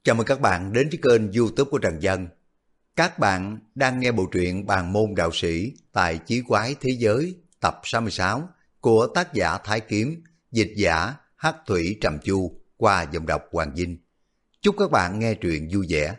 Chào mừng các bạn đến với kênh YouTube của Trần Dân. Các bạn đang nghe bộ truyện Bàn môn đạo sĩ tại Chí quái thế giới tập 66 của tác giả Thái Kiếm, dịch giả Hắc Thủy Trầm Chu qua giọng đọc Hoàng Vinh. Chúc các bạn nghe truyện vui vẻ.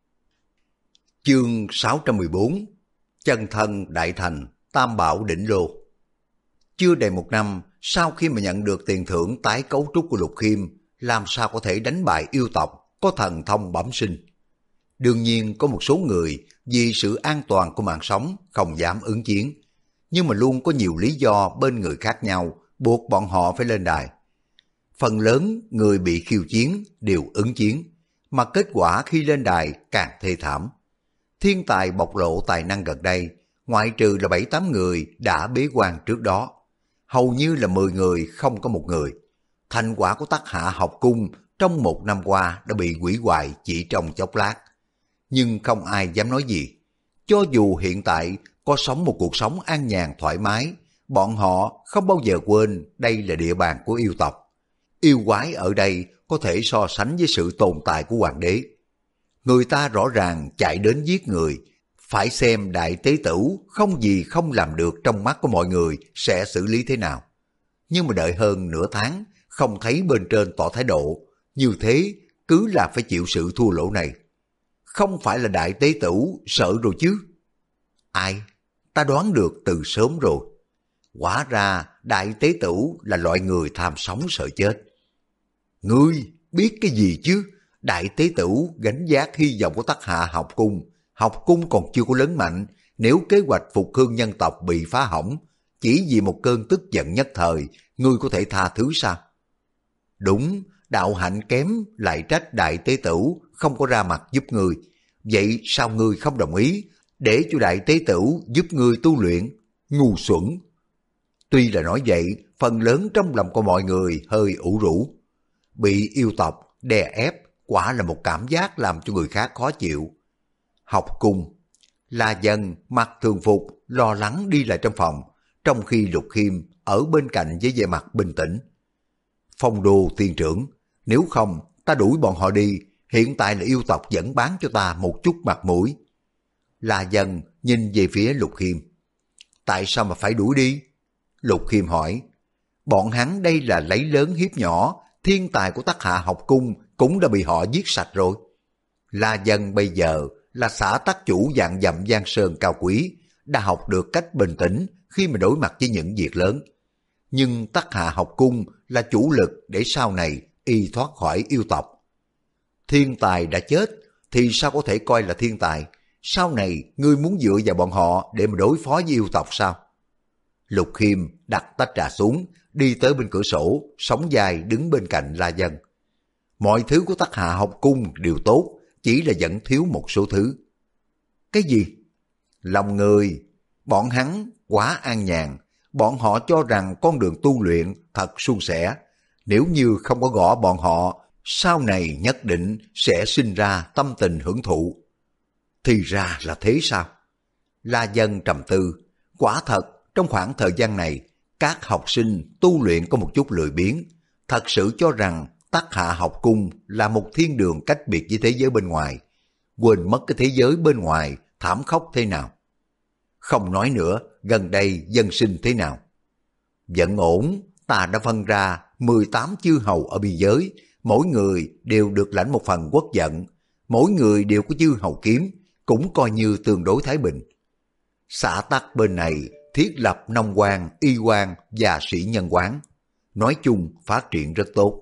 Chương 614 Chân thân đại thành Tam Bảo Đỉnh Lô. Chưa đầy một năm sau khi mà nhận được tiền thưởng tái cấu trúc của Lục Khiêm, làm sao có thể đánh bại yêu tộc có thần thông bẩm sinh. Đương nhiên có một số người vì sự an toàn của mạng sống không dám ứng chiến, nhưng mà luôn có nhiều lý do bên người khác nhau buộc bọn họ phải lên đài. Phần lớn người bị khiêu chiến đều ứng chiến, mà kết quả khi lên đài càng thê thảm. Thiên tài bộc lộ tài năng gần đây, ngoại trừ là 7-8 người đã bế quan trước đó, hầu như là 10 người không có một người. Thành quả của Tắc Hạ học cung trong một năm qua đã bị hủy hoại chỉ trong chốc lát. Nhưng không ai dám nói gì. Cho dù hiện tại có sống một cuộc sống an nhàn thoải mái, bọn họ không bao giờ quên đây là địa bàn của yêu tộc. Yêu quái ở đây có thể so sánh với sự tồn tại của hoàng đế. Người ta rõ ràng chạy đến giết người, phải xem đại tế tửu không gì không làm được trong mắt của mọi người sẽ xử lý thế nào. Nhưng mà đợi hơn nửa tháng, không thấy bên trên tỏ thái độ, như thế cứ là phải chịu sự thua lỗ này. Không phải là đại tế tửu sợ rồi chứ? Ai? Ta đoán được từ sớm rồi. Hóa ra đại tế tửu là loại người tham sống sợ chết. Ngươi biết cái gì chứ? Đại tế tửu gánh vác hy vọng của Tắc Hạ học cung còn chưa có lớn mạnh. Nếu kế hoạch phục hưng nhân tộc bị phá hỏng, chỉ vì một cơn tức giận nhất thời, ngươi có thể tha thứ sao? Đúng, đạo hạnh kém lại trách đại tế tửu không có ra mặt giúp ngươi. Vậy sao ngươi không đồng ý để cho đại tế tửu giúp ngươi tu luyện? Ngu xuẩn! Tuy là nói vậy, phần lớn trong lòng của mọi người hơi ủ rũ. Bị yêu tộc đè ép quả là một cảm giác làm cho người khác khó chịu. Học cung, La Dân mặc thường phục lo lắng đi lại trong phòng, trong khi Lục Khiêm ở bên cạnh với vẻ mặt bình tĩnh. Phong Đô tiên trưởng, nếu không ta đuổi bọn họ đi, hiện tại là yêu tộc vẫn bán cho ta một chút mặt mũi. La Dân nhìn về phía Lục Khiêm. Tại sao mà phải đuổi đi? Lục Khiêm hỏi. Bọn hắn đây là lấy lớn hiếp nhỏ, thiên tài của Tắc Hạ học cung cũng đã bị họ giết sạch rồi. La Dân bây giờ là xã tắc chủ vạn dặm giang sơn cao quý, đã học được cách bình tĩnh khi mà đối mặt với những việc lớn. Nhưng Tắc Hạ học cung là chủ lực để sau này y thoát khỏi yêu tộc. Thiên tài đã chết thì sao có thể coi là thiên tài? Sau này ngươi muốn dựa vào bọn họ để mà đối phó với yêu tộc sao? Lục Khiêm đặt tách trà xuống, đi tới bên cửa sổ, sóng dài đứng bên cạnh La Dân. Mọi thứ của Tắc Hạ học cung đều tốt, chỉ là vẫn thiếu một số thứ. Cái gì? Lòng người. Bọn hắn quá an nhàn. Bọn họ cho rằng con đường tu luyện thật suôn sẻ. Nếu như không có gõ bọn họ, sau này nhất định sẽ sinh ra tâm tình hưởng thụ. Thì ra là thế sao? La Dân trầm tư. Quả thật, trong khoảng thời gian này, các học sinh tu luyện có một chút lười biếng. Thật sự cho rằng Tắc Hạ học cung là một thiên đường cách biệt với thế giới bên ngoài. Quên mất cái thế giới bên ngoài thảm khốc thế nào. Không nói nữa, gần đây dân sinh thế nào? Vẫn ổn, ta đã phân ra 18 chư hầu ở biên giới, mỗi người đều được lãnh một phần quốc vận, mỗi người đều có chư hầu kiếm, cũng coi như tương đối thái bình. Xã Tắc bên này thiết lập nông quan, y quan và sĩ nhân quán, nói chung phát triển rất tốt.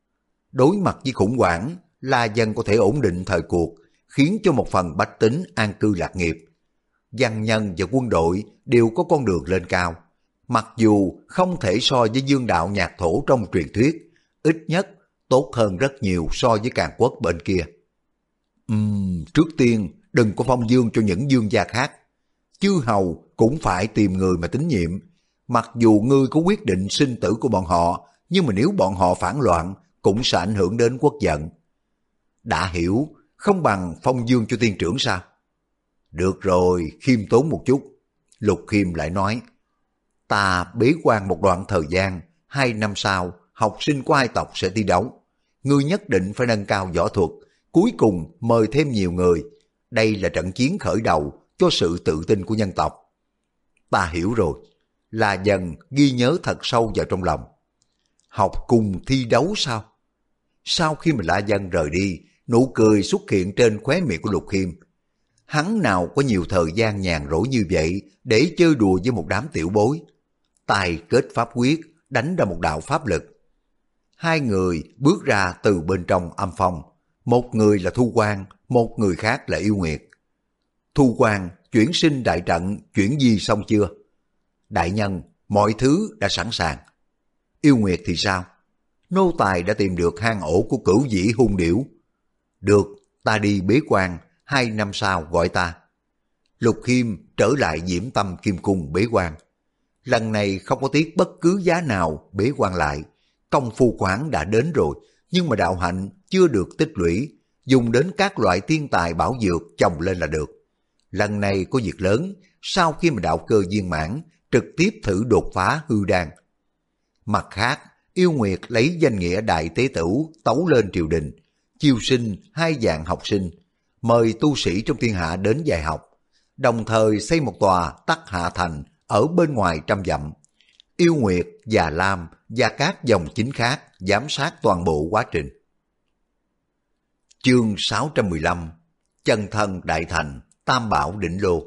Đối mặt với khủng hoảng, La Dân có thể ổn định thời cuộc, khiến cho một phần bách tính an cư lạc nghiệp. Văn nhân và quân đội đều có con đường lên cao. Mặc dù không thể so với dương đạo nhạc thổ trong truyền thuyết, ít nhất tốt hơn rất nhiều so với Càn Quốc bên kia. Trước tiên đừng có phong dương cho những dương gia khác. Chư hầu cũng phải tìm người mà tín nhiệm. Mặc dù ngươi có quyết định sinh tử của bọn họ, nhưng mà nếu bọn họ phản loạn, cũng sẽ ảnh hưởng đến quốc vận. Đã hiểu, không bằng phong dương cho tiên trưởng sao? Được rồi, khiêm tốn một chút. Lục Khiêm lại nói, ta bế quan một đoạn thời gian, 2 năm sau, học sinh của hai tộc sẽ thi đấu. Ngươi nhất định phải nâng cao võ thuật, cuối cùng mời thêm nhiều người. Đây là trận chiến khởi đầu cho sự tự tin của nhân tộc. Ta hiểu rồi. La Dân ghi nhớ thật sâu vào trong lòng. Học cùng thi đấu sao? Sau khi mà La Dân rời đi, nụ cười xuất hiện trên khóe miệng của Lục Khiêm. Hắn nào có nhiều thời gian nhàn rỗi như vậy để chơi đùa với một đám tiểu bối. Tài kết pháp quyết, đánh ra một đạo pháp lực. Hai người bước ra từ bên trong âm phong. Một người là Thu Quang, một người khác là Yêu Nguyệt. Thu Quang chuyển sinh đại trận chuyển di xong chưa? Đại nhân, mọi thứ đã sẵn sàng. Yêu Nguyệt thì sao? Nô tài đã tìm được hang ổ của Cửu Dĩ hung điểu. Được, ta đi bế quan, 2 năm sau gọi ta. Lục Khiêm trở lại Diễm Tâm Kim Cung bế quan. Lần này không có tiếc bất cứ giá nào bế quan lại. Công phu quán đã đến rồi, nhưng mà đạo hạnh chưa được tích lũy, dùng đến các loại tiên tài bảo dược chồng lên là được. Lần này có việc lớn, sau khi mà đạo cơ viên mãn, trực tiếp thử đột phá hư đan. Mặt khác, Yêu Nguyệt lấy danh nghĩa đại tế tửu tấu lên triều đình, chiêu sinh 2 vạn học sinh, mời tu sĩ trong thiên hạ đến dạy học, đồng thời xây một tòa Tắc Hạ Thành ở bên ngoài 100 dặm. Yêu Nguyệt, Già Lam và các dòng chính khác giám sát toàn bộ quá trình. Chương 615 Chân thân đại thành, Tam Bảo đỉnh lô.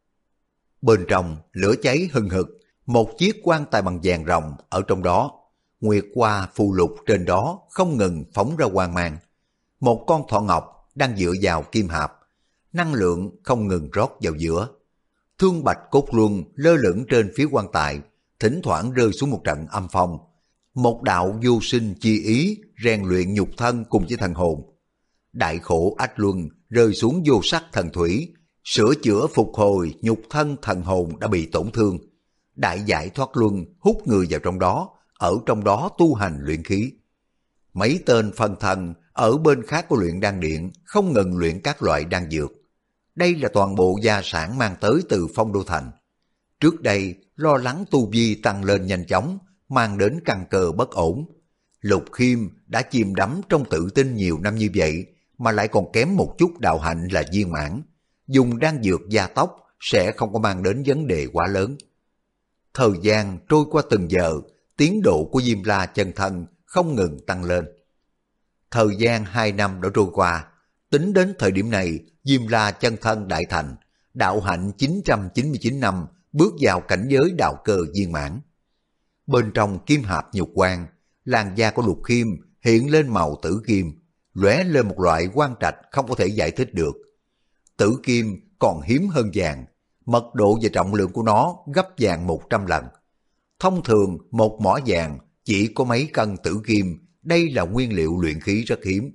Bên trong lửa cháy hừng hực, một chiếc quan tài bằng vàng ròng ở trong đó, nguyệt hoa phù lục trên đó không ngừng phóng ra quang mang. Một con thỏ ngọc đang dựa vào kim hạp, năng lượng không ngừng rót vào giữa. Thương bạch cốt luân lơ lửng trên phía quan tài, thỉnh thoảng rơi xuống một trận âm phong. Một đạo vô sinh chi ý rèn luyện nhục thân cùng với thần hồn. Đại khổ ách luân rơi xuống vô sắc thần thủy, sửa chữa phục hồi nhục thân thần hồn đã bị tổn thương. Đại giải thoát luân hút người vào trong đó, ở trong đó tu hành luyện khí. Mấy tên phân thần ở bên khác của luyện đan điện không ngừng luyện các loại đan dược. Đây là toàn bộ gia sản mang tới từ Phong Đô Thành. Trước đây lo lắng tu vi tăng lên nhanh chóng, mang đến căn cơ bất ổn. Lục Khiêm đã chìm đắm trong tự tin nhiều năm như vậy, mà lại còn kém một chút đạo hạnh là viên mãn. Dùng đan dược gia tốc sẽ không có mang đến vấn đề quá lớn. Thời gian trôi qua từng giờ, tiến độ của Diêm La chân thân không ngừng tăng lên. Thời gian 2 năm đã trôi qua, tính đến thời điểm này, Diêm La chân thân đại thành, đạo hạnh 999 năm, bước vào cảnh giới đạo cơ viên mãn. Bên trong kim hạp nhục quan, làn da của Lục Khiêm hiện lên màu tử kim, lóe lên một loại quang trạch không có thể giải thích được. Tử kim còn hiếm hơn vàng, mật độ và trọng lượng của nó gấp vàng 100 lần. Thông thường một mỏ vàng chỉ có mấy cân tử kim, đây là nguyên liệu luyện khí rất hiếm.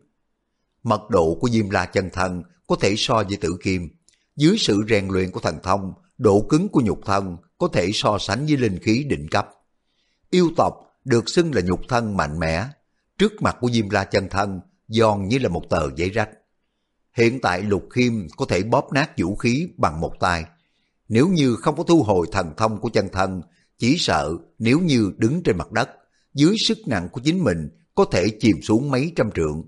Mật độ của Diêm La chân thân có thể so với tử kim, dưới sự rèn luyện của thần thông, độ cứng của nhục thân có thể so sánh với linh khí đỉnh cấp. Yêu tộc được xưng là nhục thân mạnh mẽ, trước mặt của Diêm La chân thân giòn như là một tờ giấy rách. Hiện tại Lục Khiêm có thể bóp nát vũ khí bằng một tay. Nếu như không có thu hồi thần thông của chân thân, chỉ sợ nếu như đứng trên mặt đất, dưới sức nặng của chính mình có thể chìm xuống mấy trăm trượng.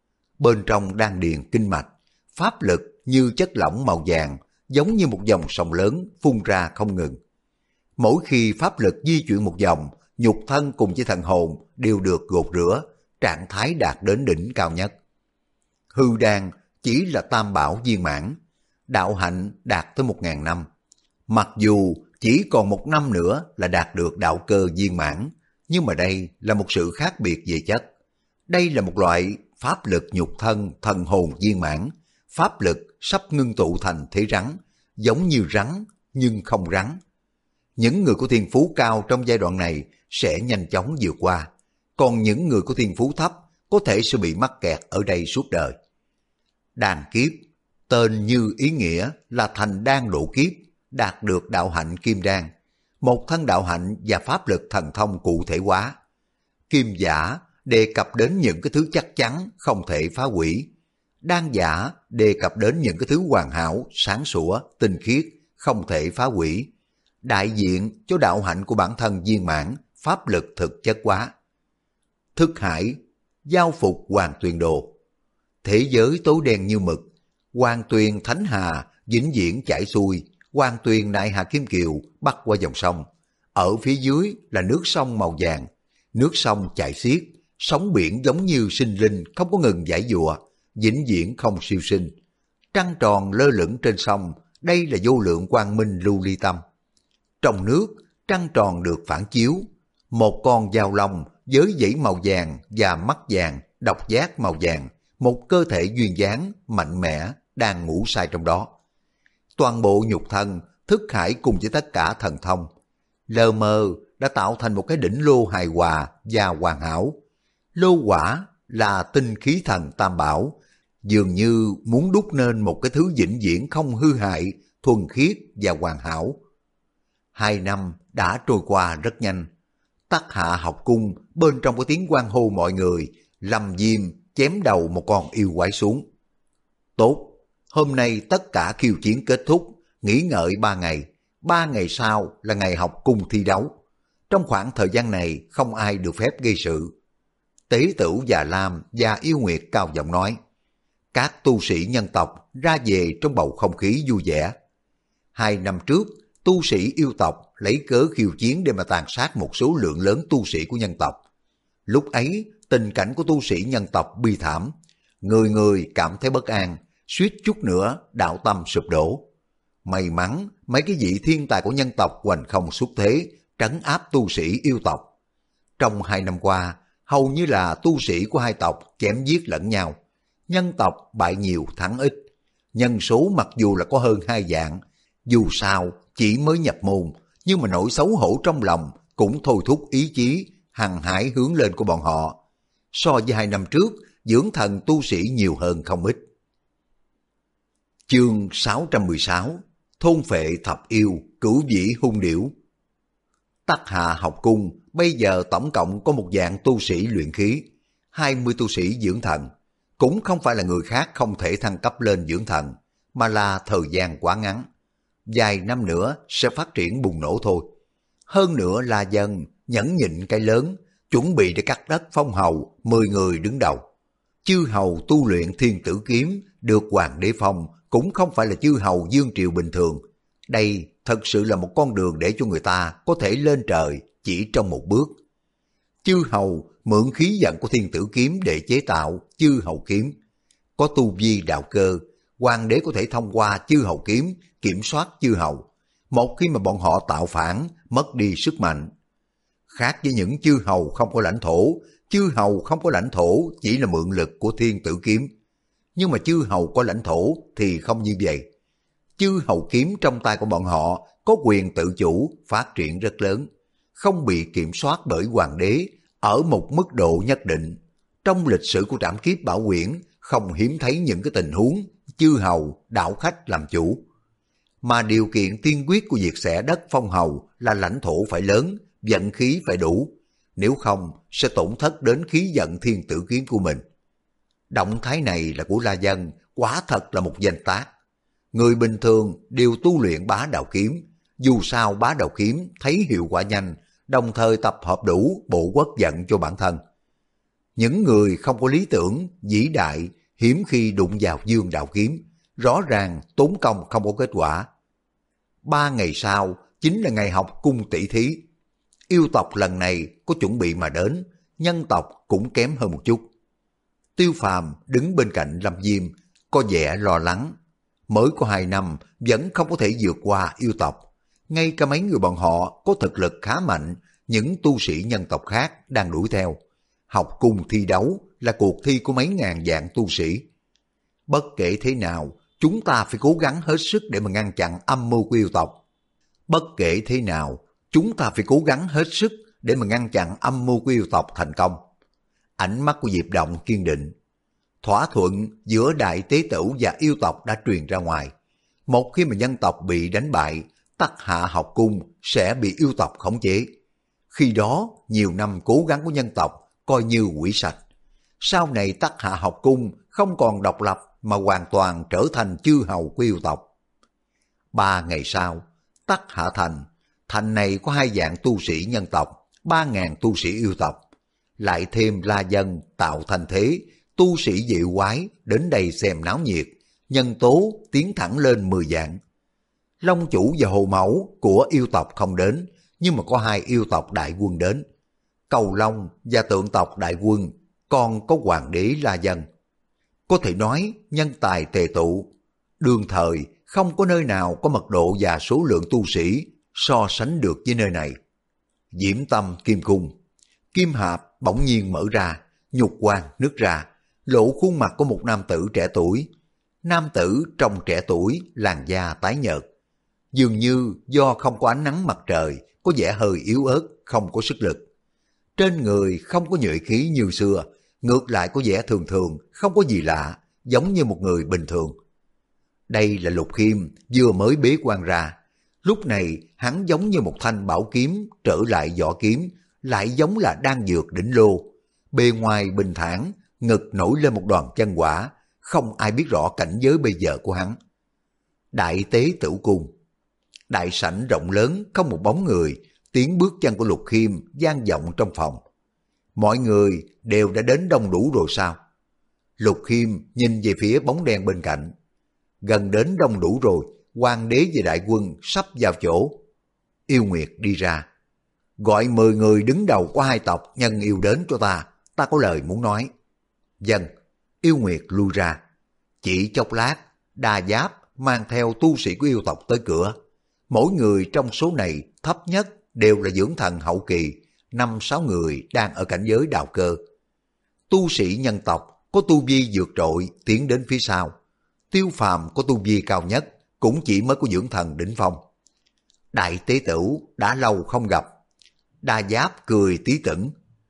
Bên trong đan điền kinh mạch, pháp lực như chất lỏng màu vàng, giống như một dòng sông lớn phun ra không ngừng. Mỗi khi pháp lực di chuyển một vòng, nhục thân cùng với thần hồn đều được gột rửa, trạng thái đạt đến đỉnh cao nhất. Hư đan chỉ là tam bảo viên mãn, đạo hạnh đạt tới 1000 năm. Mặc dù chỉ còn 1 năm nữa là đạt được đạo cơ viên mãn, nhưng mà đây là một sự khác biệt về chất. Đây là một loại pháp lực nhục thân thần hồn viên mãn, pháp lực sắp ngưng tụ thành thế rắn, giống như rắn nhưng không rắn. Những người có thiên phú cao trong giai đoạn này sẽ nhanh chóng vượt qua, còn những người có thiên phú thấp có thể sẽ bị mắc kẹt ở đây suốt đời. Đan kiếp, tên như ý nghĩa là thành đan độ kiếp, đạt được đạo hạnh kim đan, một thân đạo hạnh và pháp lực thần thông cụ thể hóa. Kim giả đề cập đến những cái thứ chắc chắn không thể phá hủy. Đan giả đề cập đến những cái thứ hoàn hảo, sáng sủa, tinh khiết, không thể phá hủy. Đại diện cho đạo hạnh của bản thân viên mãn, pháp lực thực chất hóa. Thức hải, giao phục hoàng tuyền đồ. Thế giới tối đen như mực, Hoàng Tuyền Thánh Hà vĩnh viễn chảy xuôi, Hoàng Tuyền Nại Hà Kim Kiều bắc qua dòng sông. Ở phía dưới là nước sông màu vàng, nước sông chảy xiết, sóng biển giống như sinh linh không có ngừng giãy giụa, vĩnh viễn không siêu sinh. Trăng tròn lơ lửng trên sông, đây là vô lượng quang minh lưu ly tâm. Trong nước, trăng tròn được phản chiếu, một con dao long với dãy màu vàng và mắt vàng, độc giác màu vàng, một cơ thể duyên dáng, mạnh mẽ, đang ngủ say trong đó. Toàn bộ nhục thân, thức hải cùng với tất cả thần thông, lờ mờ đã tạo thành một cái đỉnh lô hài hòa và hoàn hảo. Lô quả là tinh khí thần tam bảo, dường như muốn đúc nên một cái thứ vĩnh viễn không hư hại, thuần khiết và hoàn hảo. 2 năm đã trôi qua rất nhanh. Tắc Hạ học cung, bên trong có tiếng hoan hô mọi người, Lâm Diêm chém đầu một con yêu quái xuống. Tốt, hôm nay tất cả khiêu chiến kết thúc, nghỉ ngợi 3 ngày. 3 ngày sau là ngày học cung thi đấu. Trong khoảng thời gian này không ai được phép gây sự. Tế Tửu Già Lam và Yêu Nguyệt cao giọng nói. Các tu sĩ nhân tộc ra về trong bầu không khí vui vẻ. 2 năm trước, tu sĩ yêu tộc lấy cớ khiêu chiến để mà tàn sát một số lượng lớn tu sĩ của nhân tộc. Lúc ấy, tình cảnh của tu sĩ nhân tộc bi thảm. Người người cảm thấy bất an, suýt chút nữa đạo tâm sụp đổ. May mắn, mấy cái vị thiên tài của nhân tộc hoành không xuất thế, trấn áp tu sĩ yêu tộc. Trong 2 năm qua, hầu như là tu sĩ của hai tộc chém giết lẫn nhau. Nhân tộc bại nhiều thắng ít. Nhân số mặc dù là có hơn 2 vạn, dù sao chỉ mới nhập môn, nhưng mà nỗi xấu hổ trong lòng cũng thôi thúc ý chí hăng hải hướng lên của bọn họ. So với 2 năm trước, dưỡng thần tu sĩ nhiều hơn không ít. Chương 616 Thôn phệ thập yêu, cửu vĩ hung điểu. Tắc Hạ học cung bây giờ tổng cộng có một dạng tu sĩ luyện khí, 20 tu sĩ dưỡng thần. Cũng không phải là người khác không thể thăng cấp lên dưỡng thần, mà là thời gian quá ngắn. Vài năm nữa sẽ phát triển bùng nổ thôi. Hơn nữa là dân nhẫn nhịn cái lớn, chuẩn bị để cắt đất phong hầu 10 người đứng đầu. Chư hầu tu luyện thiên tử kiếm được hoàng đế phong cũng không phải là chư hầu dương triều bình thường. Đây thật sự là một con đường để cho người ta có thể lên trời chỉ trong một bước. Chư hầu mượn khí vận của thiên tử kiếm để chế tạo chư hầu kiếm. Có tu vi đạo cơ, hoàng đế có thể thông qua chư hầu kiếm kiểm soát chư hầu. Một khi mà bọn họ tạo phản, mất đi sức mạnh. Khác với những chư hầu không có lãnh thổ, chư hầu không có lãnh thổ chỉ là mượn lực của thiên tử kiếm. Nhưng mà chư hầu có lãnh thổ thì không như vậy. Chư hầu kiếm trong tay của bọn họ có quyền tự chủ, phát triển rất lớn, không bị kiểm soát bởi hoàng đế ở một mức độ nhất định. Trong lịch sử của trảm kiếp Bảo Quyển không hiếm thấy những cái tình huống chư hầu đảo khách làm chủ. Mà điều kiện tiên quyết của việc xẻ đất phong hầu là lãnh thổ phải lớn, vận khí phải đủ, nếu không sẽ tổn thất đến khí vận thiên tử kiếm của mình. Động thái này là của La Dân, quả thật là một danh tác. Người bình thường đều tu luyện bá đạo kiếm, dù sao bá đạo kiếm thấy hiệu quả nhanh, đồng thời tập hợp đủ bộ quốc vận cho bản thân. Những người không có lý tưởng, vĩ đại, hiếm khi đụng vào dương đạo kiếm, rõ ràng tốn công không có kết quả. 3 ngày sau chính là ngày học cung tỷ thí. Yêu tộc lần này có chuẩn bị mà đến, nhân tộc cũng kém hơn một chút. Tiêu Phàm đứng bên cạnh Lâm Diêm, có vẻ lo lắng. Mới có 2 năm vẫn không có thể vượt qua yêu tộc. Ngay cả mấy người bọn họ có thực lực khá mạnh, những tu sĩ nhân tộc khác đang đuổi theo. Học cung thi đấu là cuộc thi của mấy ngàn vạn tu sĩ. Bất kể thế nào, chúng ta phải cố gắng hết sức để mà ngăn chặn âm mưu của yêu tộc. Bất kể thế nào, chúng ta phải cố gắng hết sức để mà ngăn chặn âm mưu của yêu tộc thành công. Ánh mắt của Diệp Động kiên định. Thỏa thuận giữa Đại Tế Tửu và yêu tộc đã truyền ra ngoài. Một khi mà nhân tộc bị đánh bại, Tắc Hạ học cung sẽ bị yêu tộc khống chế. Khi đó, nhiều năm cố gắng của nhân tộc coi như hủy sạch. Sau này Tắc Hạ học cung không còn độc lập mà hoàn toàn trở thành chư hầu của yêu tộc. 3 ngày sau, Tắc Hạ thành, thành này có 2 vạn tu sĩ nhân tộc, 3.000 tu sĩ yêu tộc. Lại thêm La Dân tạo thành thế, tu sĩ dị quái đến đây xem náo nhiệt, nhân tố tiến thẳng lên 10 vạn. Long chủ và hồ mẫu của yêu tộc không đến, nhưng mà có 2 yêu tộc đại quân đến. Cầu Long và tượng tộc đại quân, còn có hoàng đế La Dân. Có thể nói nhân tài tề tụ, đương thời không có nơi nào có mật độ và số lượng tu sĩ so sánh được với nơi này. Diễm Tâm Kim Cung, kim hạp bỗng nhiên mở ra, nhục quan nứt ra, lộ khuôn mặt của một nam tử trẻ tuổi. Nam tử trông trẻ tuổi, làn da tái nhợt, dường như do không có ánh nắng mặt trời, có vẻ hơi yếu ớt, không có sức lực. Trên người không có nhuệ khí như xưa, ngược lại có vẻ thường thường, không có gì lạ, giống như một người bình thường. Đây là Lục Khiêm vừa mới bế quan ra. Lúc này hắn giống như một thanh bảo kiếm trở lại vỏ kiếm, lại giống là đang dược đỉnh lô. Bề ngoài bình thản, ngực nổi lên một đoàn chân quả, không ai biết rõ cảnh giới bây giờ của hắn. Đại tế Tửu Cung, đại sảnh rộng lớn không một bóng người, tiếng bước chân của Lục Khiêm vang vọng trong phòng. Mọi người đều đã đến đông đủ rồi sao? Lục Khiêm nhìn về phía bóng đen bên cạnh. Gần đến đông đủ rồi, hoàng đế và đại quân sắp vào chỗ. Yêu Nguyệt đi ra. Gọi 10 người đứng đầu của 2 tộc nhân yêu đến cho ta có lời muốn nói. Dân, Yêu Nguyệt lui ra. Chỉ chốc lát, Đa Giáp mang theo tu sĩ của yêu tộc tới cửa. Mỗi người trong số này thấp nhất đều là dưỡng thần hậu kỳ, 5-6 người đang ở cảnh giới đạo cơ. Tu sĩ nhân tộc có tu vi vượt trội tiến đến phía sau. Tiêu Phàm có tu vi cao nhất, cũng chỉ mới có dưỡng thần đỉnh phong. Đại tế tửu đã lâu không gặp. Đa Giáp cười tí tửng.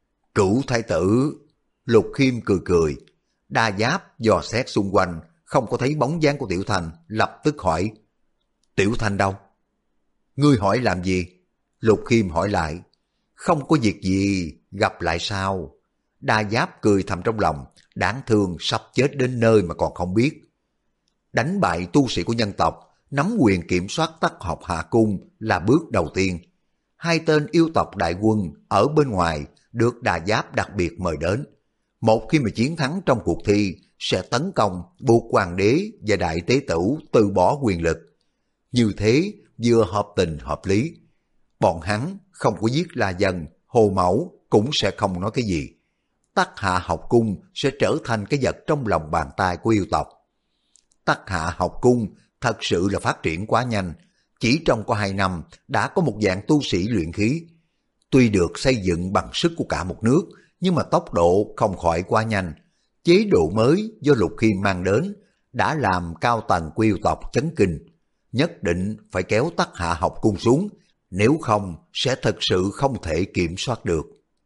Cửu thái tử. Lục Khiêm cười cười. Đa Giáp dò xét xung quanh, không có thấy bóng dáng của Tiểu Thanh, lập tức hỏi. Tiểu Thanh đâu? Ngươi hỏi làm gì? Lục Khiêm hỏi lại. Không có việc gì, gặp lại sao? Đa Giáp cười thầm trong lòng, đáng thương sắp chết đến nơi mà còn không biết. Đánh bại tu sĩ của nhân tộc, nắm quyền kiểm soát Tắc Học Hà Cung là bước đầu tiên. 2 tên yêu tộc đại quân ở bên ngoài được Đa Giáp đặc biệt mời đến. Một khi mà chiến thắng trong cuộc thi, sẽ tấn công buộc hoàng đế và đại tế tửu từ bỏ quyền lực. Như thế vừa hợp tình hợp lý. Bọn hắn không có giết La Dân, Hồ Mẫu cũng sẽ không nói cái gì. Tắc Hạ Học Cung sẽ trở thành cái vật trong lòng bàn tay của yêu tộc. Tắc Hạ Học Cung thật sự là phát triển quá nhanh, chỉ trong có 2 năm đã có một dạng tu sĩ luyện khí. Tuy được xây dựng bằng sức của cả một nước, nhưng mà tốc độ không khỏi quá nhanh. Chế độ mới do Lục Khiêm mang đến đã làm cao tầng của yêu tộc chấn kinh. Nhất định phải kéo Tắc Hạ Học Cung xuống, nếu không sẽ thật sự không thể kiểm soát được.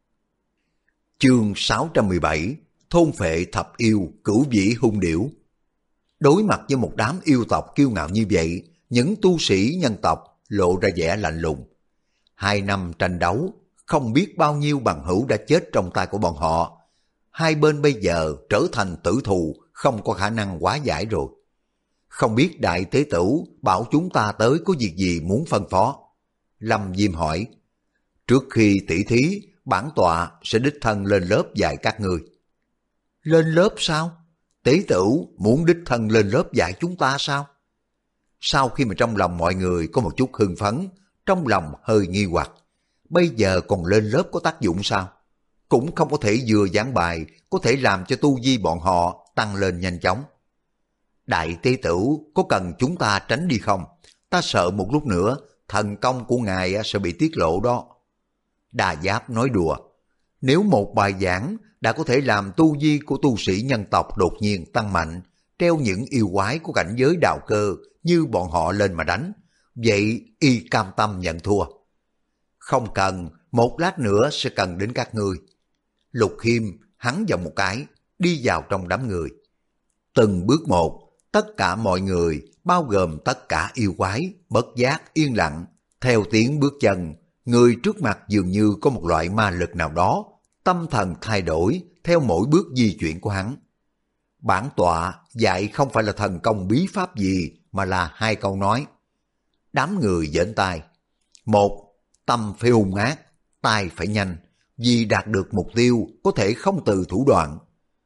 Chương 617, Thôn phệ thập yêu, cửu vĩ hung điểu. Đối mặt với một đám yêu tộc kiêu ngạo như vậy, những tu sĩ nhân tộc lộ ra vẻ lạnh lùng. 2 năm tranh đấu, không biết bao nhiêu bằng hữu đã chết trong tay của bọn họ. 2 bên bây giờ trở thành tử thù, không có khả năng hóa giải rồi. Không biết đại tế tửu bảo chúng ta tới có việc gì muốn phân phó? Lâm Diêm hỏi. Trước khi tỷ thí, bản tọa sẽ đích thân lên lớp dạy các ngươi. Lên lớp sao? Tế tửu muốn đích thân lên lớp dạy chúng ta sao? Sau khi mà trong lòng mọi người có một chút hưng phấn, trong lòng hơi nghi hoặc. Bây giờ còn lên lớp có tác dụng sao? Cũng không có thể vừa giảng bài, có thể làm cho tu vi bọn họ tăng lên nhanh chóng. Đại tế tửu có cần chúng ta tránh đi không? Ta sợ một lúc nữa thần công của ngài sẽ bị tiết lộ đó. Đa Giáp nói đùa. Nếu một bài giảng đã có thể làm tu vi của tu sĩ nhân tộc đột nhiên tăng mạnh, treo những yêu quái của cảnh giới đạo cơ như bọn họ lên mà đánh, vậy y cam tâm nhận thua. Không cần, một lát nữa sẽ cần đến các ngươi. Lục Khiêm hắn vào một cái, đi vào trong đám người. Từng bước một, tất cả mọi người, bao gồm tất cả yêu quái, bất giác yên lặng, theo tiếng bước chân, người trước mặt dường như có một loại ma lực nào đó, tâm thần thay đổi theo mỗi bước di chuyển của hắn. Bản tọa dạy không phải là thần công bí pháp gì, mà là 2 câu nói. Đám người giỡn tai. 1. Tâm phải hung ác, tai phải nhanh, vì đạt được mục tiêu có thể không từ thủ đoạn.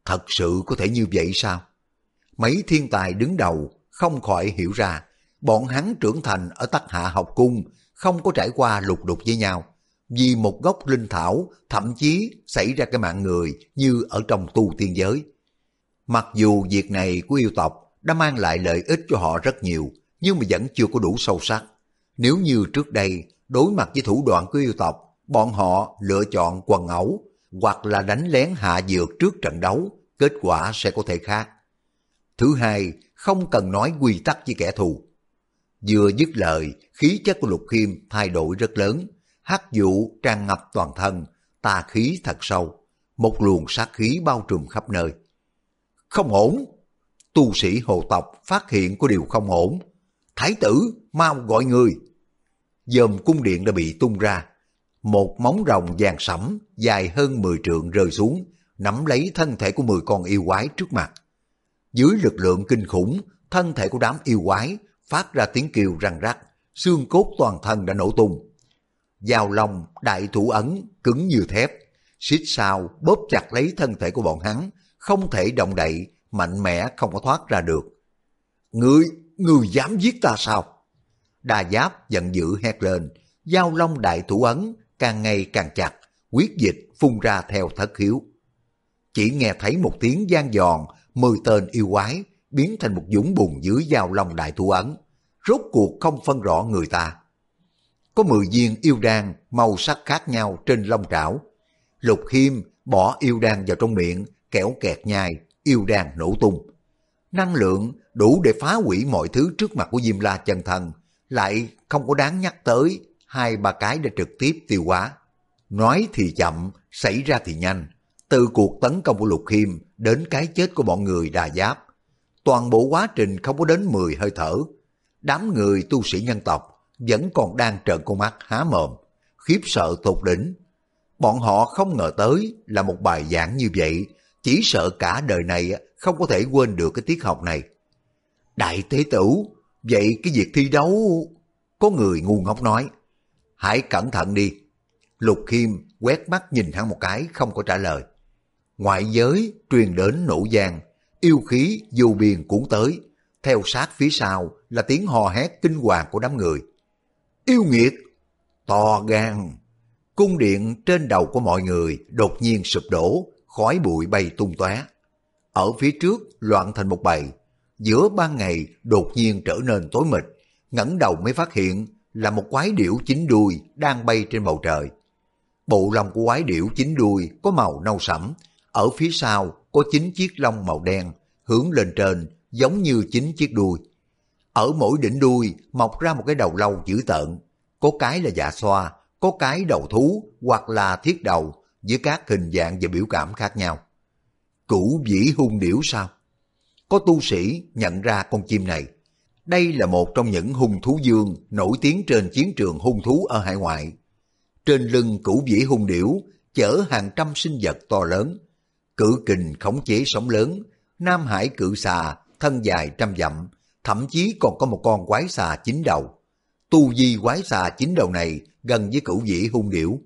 Thật sự có thể như vậy sao? Mấy thiên tài đứng đầu không khỏi hiểu ra, bọn hắn trưởng thành ở Tắc Hạ học cung, không có trải qua lục đục với nhau. Vì một gốc linh thảo, thậm chí xảy ra cái mạng người như ở trong tu tiên giới. Mặc dù việc này của yêu tộc đã mang lại lợi ích cho họ rất nhiều, nhưng mà vẫn chưa có đủ sâu sắc. Nếu như trước đây, đối mặt với thủ đoạn của yêu tộc, bọn họ lựa chọn quần ẩu, hoặc là đánh lén hạ dược trước trận đấu, kết quả sẽ có thể khác. Thứ hai, không cần nói quy tắc với kẻ thù. Vừa dứt lời, khí chất của Lục Khiêm thay đổi rất lớn, hắc vụ tràn ngập toàn thân, tà khí thật sâu, một luồng sát khí bao trùm khắp nơi. Không ổn! Tu sĩ hồ tộc phát hiện có điều không ổn. Thái tử, mau gọi người! Dòm cung điện đã bị tung ra. Một móng rồng vàng sẫm dài hơn 10 trượng rơi xuống, nắm lấy thân thể của 10 con yêu quái trước mặt. Dưới lực lượng kinh khủng, thân thể của đám yêu quái phát ra tiếng kêu răng rắc, xương cốt toàn thân đã nổ tung. Giao long đại thủ ấn cứng như thép, xích sao bóp chặt lấy thân thể của bọn hắn, không thể động đậy, mạnh mẽ không có thoát ra được. Ngươi dám giết ta sao? Đà Giáp giận dữ hét lên, giao long đại thủ ấn càng ngày càng chặt, huyết dịch phun ra theo thất khiếu. Chỉ nghe thấy một tiếng vang giòn, 10 tên yêu quái biến thành một dũng bùn dưới giao long đại thủ ấn, rốt cuộc không phân rõ người ta. Có 10 viên yêu đan màu sắc khác nhau trên long trảo. Lục Khiêm bỏ yêu đan vào trong miệng, kẻo kẹt nhai, yêu đan nổ tung. Năng lượng đủ để phá hủy mọi thứ trước mặt của Diêm La chân thần, lại không có đáng nhắc tới, 2-3 cái đã trực tiếp tiêu hóa. Nói thì chậm, xảy ra thì nhanh. Từ cuộc tấn công của Lục Khiêm đến cái chết của bọn người Đà Giáp, toàn bộ quá trình không có đến 10 hơi thở. Đám người tu sĩ nhân tộc vẫn còn đang trợn con mắt há mồm, khiếp sợ tột đỉnh. Bọn họ không ngờ tới là một bài giảng như vậy, chỉ sợ cả đời này không có thể quên được cái tiết học này. Đại tế tử, vậy cái việc thi đấu... Có người ngu ngốc nói, hãy cẩn thận đi. Lục Khiêm quét mắt nhìn hắn một cái, không có trả lời. Ngoại giới truyền đến nổ vang, yêu khí vô biên cuốn tới, theo sát phía sau là tiếng hò hét kinh hoàng của đám người. Yêu nghiệt! To gan! Cung điện trên đầu của mọi người đột nhiên sụp đổ, khói bụi bay tung tóe. Ở phía trước loạn thành một bầy, giữa ban ngày đột nhiên trở nên tối mịt, ngẩng đầu mới phát hiện là một quái điểu 9 đuôi đang bay trên bầu trời. Bộ lông của quái điểu 9 đuôi có màu nâu sẫm, ở phía sau có 9 chiếc lông màu đen, hướng lên trên giống như 9 chiếc đuôi. Ở mỗi đỉnh đuôi mọc ra một cái đầu lâu dữ tợn, có cái là dạ xoa, có cái đầu thú hoặc là thiết đầu, với các hình dạng và biểu cảm khác nhau. Cửu vĩ hung điểu sao? Có tu sĩ nhận ra con chim này. Đây là một trong những hung thú dương nổi tiếng trên chiến trường hung thú ở hải ngoại. Trên lưng cửu vĩ hung điểu chở hàng trăm sinh vật to lớn. Cự kình khống chế sóng lớn, Nam Hải cự xà thân dài 100 dặm, thậm chí còn có một con quái xà 9 đầu. Tu vi quái xà 9 đầu này gần với cửu vĩ hung điểu.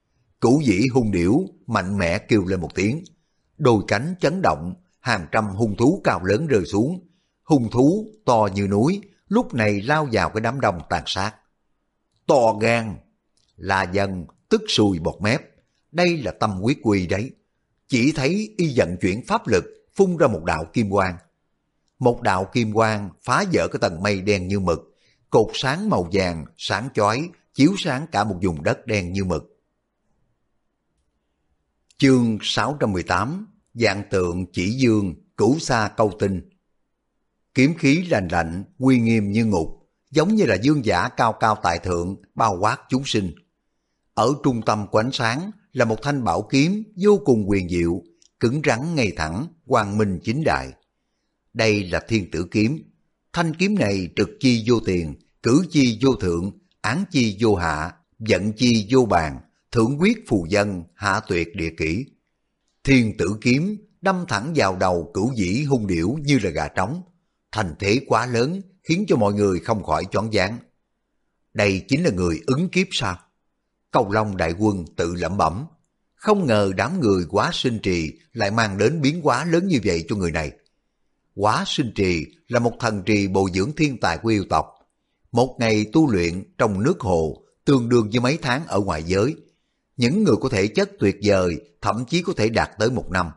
Cửu vĩ hung điểu mạnh mẽ kêu lên một tiếng, đôi cánh chấn động, hàng trăm hung thú cao lớn rơi xuống. Hung thú to như núi lúc này lao vào cái đám đông tàn sát. To gan! La Dân tức sùi bọt mép, đây là tâm quyết quy đấy. Chỉ thấy y vận chuyển pháp lực, phun ra một đạo kim quang. Một đạo kim quang phá vỡ cái tầng mây đen như mực, cột sáng màu vàng sáng chói chiếu sáng cả một vùng đất đen như mực. Chương 618, Vạn tượng chỉ dương, cửu sa câu tinh. Kiếm khí lành lạnh, uy nghiêm như ngục, giống như là dương giả cao cao tại thượng, bao quát chúng sinh. Ở trung tâm của ánh sáng là một thanh bảo kiếm vô cùng huyền diệu, cứng rắn ngay thẳng, quang minh chính đại. Đây là Thiên Tử Kiếm. Thanh kiếm này trực chi vô tiền, cử chi vô thượng, án chi vô hạ, vận chi vô bàn, thượng quyết phù dân, hạ tuyệt địa kỷ. Thiên Tử Kiếm đâm thẳng vào đầu cửu vĩ hung điểu như là gà trống. Thành thế quá lớn khiến cho mọi người không khỏi choáng váng. Đây chính là người ứng kiếp sao? Cầu Long đại quân tự lẩm bẩm. Không ngờ đám người Quá Sinh Trì lại mang đến biến hóa lớn như vậy cho người này. Quá Sinh Trì là một thần trì bồi dưỡng thiên tài của yêu tộc. Một ngày tu luyện trong nước hồ tương đương với mấy tháng ở ngoại giới. Những người có thể chất tuyệt vời thậm chí có thể đạt tới 1 năm.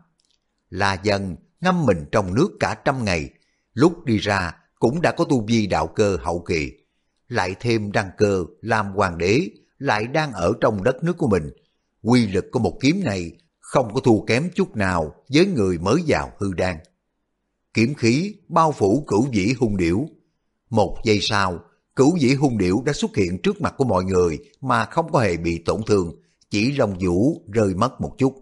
La Dân ngâm mình trong nước cả 100 ngày, lúc đi ra cũng đã có tu vi đạo cơ hậu kỳ. Lại thêm đăng cơ làm hoàng đế, lại đang ở trong đất nước của mình. Quy lực của một kiếm này không có thua kém chút nào với người mới vào hư đan. Kiếm khí bao phủ Cửu Vĩ hung điểu. 1 giây sau, Cửu Vĩ hung điểu đã xuất hiện trước mặt của mọi người mà không có hề bị tổn thương, chỉ lông vũ rơi mất một chút.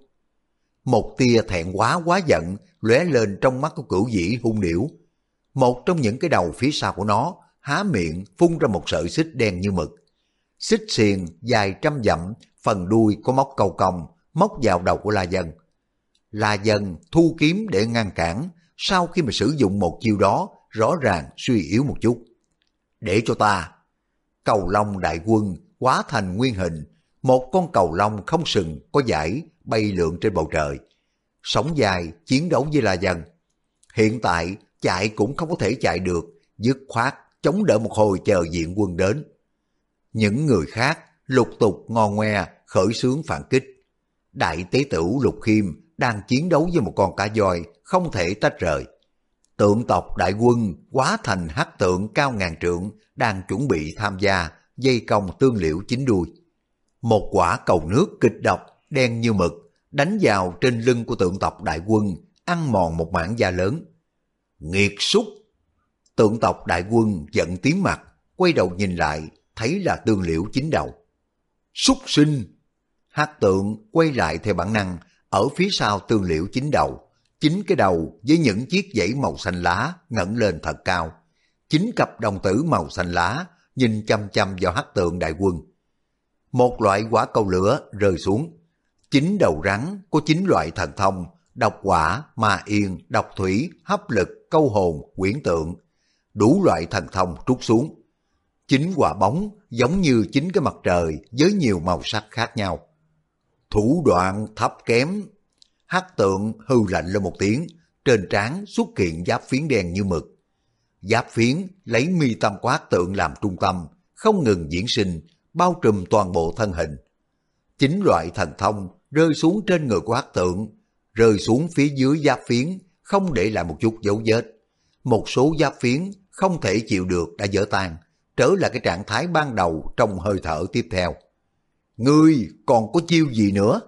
Một tia thẹn quá giận lóe lên trong mắt của Cửu Vĩ hung điểu. Một trong những cái đầu phía sau của nó há miệng phun ra một sợi xích đen như mực. Xích xiềng dài 100 dặm, phần đuôi có móc câu cong, móc vào đầu của La Dân. La Dân thu kiếm để ngăn cản, sau khi mà sử dụng một chiêu đó rõ ràng suy yếu một chút. Để cho ta. Cầu long đại quân hóa thành nguyên hình, một con cầu long không sừng có dải bay lượn trên bầu trời. Sóng dài chiến đấu với La Dân. Hiện tại chạy cũng không có thể chạy được, dứt khoát chống đỡ một hồi chờ diện quân đến. Những người khác lục tục ngo ngoe khởi xướng phản kích. Đại tế tử Lục Khiêm đang chiến đấu với một con cá voi không thể tách rời. Tượng tộc đại quân hóa thành hắc tượng cao ngàn trượng đang chuẩn bị tham gia dây công Tương Liễu chính đuôi. Một quả cầu nước kịch độc đen như mực đánh vào trên lưng của tượng tộc đại quân, ăn mòn một mảng da lớn. Nghiệt súc! Tượng tộc đại quân giận tím mặt, quay đầu nhìn lại, thấy là Tương Liễu chính đầu. Súc sinh! Hắc tượng quay lại theo bản năng, ở phía sau Tương Liễu chính đầu. Chính cái đầu với những chiếc dãy màu xanh lá ngẩng lên thật cao. Chính cặp đồng tử màu xanh lá nhìn chăm chăm vào hắc tượng đại quân. Một loại quả cầu lửa rơi xuống. Chính đầu rắn có 9 loại thần thông: độc quả, ma yên, độc thủy, hấp lực, câu hồn, quyển tượng. Đủ loại thần thông trút xuống. 9 quả bóng giống như 9 cái mặt trời với nhiều màu sắc khác nhau. Thủ đoạn thấp kém. Hắc tượng hư lạnh lên một tiếng, trên trán xuất hiện giáp phiến đen như mực. Giáp phiến lấy mi tâm của hắc tượng làm trung tâm, không ngừng diễn sinh, bao trùm toàn bộ thân hình. 9 loại thần thông rơi xuống trên người của hắc tượng, rơi xuống phía dưới giáp phiến, không để lại một chút dấu vết. Một số giáp phiến không thể chịu được đã vỡ tan, trở lại cái trạng thái ban đầu trong hơi thở tiếp theo. Ngươi còn có chiêu gì nữa?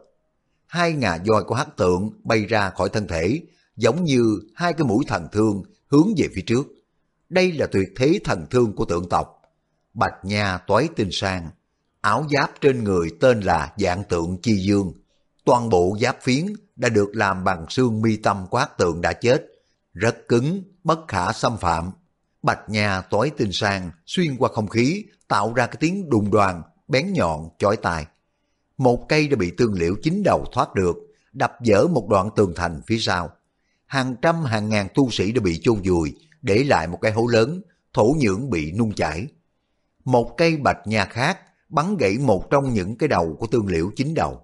2 ngà voi của hắc tượng bay ra khỏi thân thể, giống như 2 cái mũi thần thương hướng về phía trước. Đây là tuyệt thế thần thương của tượng tộc. Bạch nha toái tinh sang, áo giáp trên người tên là Vạn Tượng Chi Dương. Toàn bộ giáp phiến đã được làm bằng xương mi tâm của hắc tượng đã chết, rất cứng, bất khả xâm phạm. Bạch nha toái tinh sang xuyên qua không khí, tạo ra cái tiếng đùng đoàng, bén nhọn, chói tai. Một cây đã bị Tương Liễu chính đầu thoát được, đập vỡ một đoạn tường thành phía sau. Hàng trăm hàng ngàn tu sĩ đã bị chôn vùi, để lại một cái hố lớn, thổ nhưỡng bị nung chảy. Một cây bạch nha khác bắn gãy một trong những cái đầu của Tương Liễu chính đầu.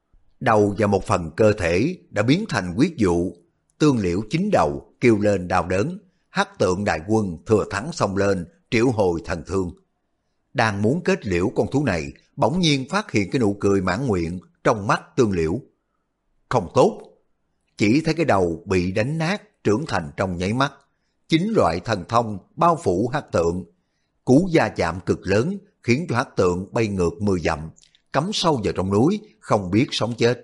Đầu và một phần cơ thể đã biến thành huyết vụ. Tương Liễu chính đầu kêu lên đau đớn. Hắc tượng đại quân thừa thắng xông lên, triệu hồi thần thương. Đang muốn kết liễu con thú này, bỗng nhiên phát hiện cái nụ cười mãn nguyện trong mắt Tương Liễu. Không tốt! Chỉ thấy cái đầu bị đánh nát, trưởng thành trong nháy mắt. 9 loại thần thông bao phủ hắc tượng. Cú va chạm cực lớn khiến cho hắc tượng bay ngược 10 dặm, cắm sâu vào trong núi, không biết sống chết.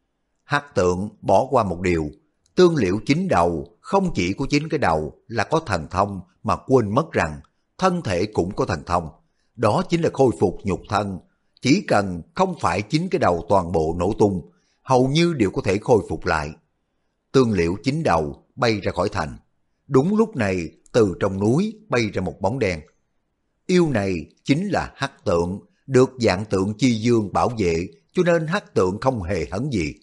Hắc tượng bỏ qua một điều, Tương Liễu chính đầu không chỉ có 9 cái đầu là có thần thông, mà quên mất rằng thân thể cũng có thần thông. Đó chính là khôi phục nhục thân. Chỉ cần không phải 9 cái đầu toàn bộ nổ tung, hầu như đều có thể khôi phục lại. Tương Liễu chính đầu bay ra khỏi thành. Đúng lúc này, từ trong núi bay ra một bóng đen. Yêu này chính là hắc tượng, được Vạn Tượng Chi Dương bảo vệ, cho nên hắc tượng không hề hấn gì.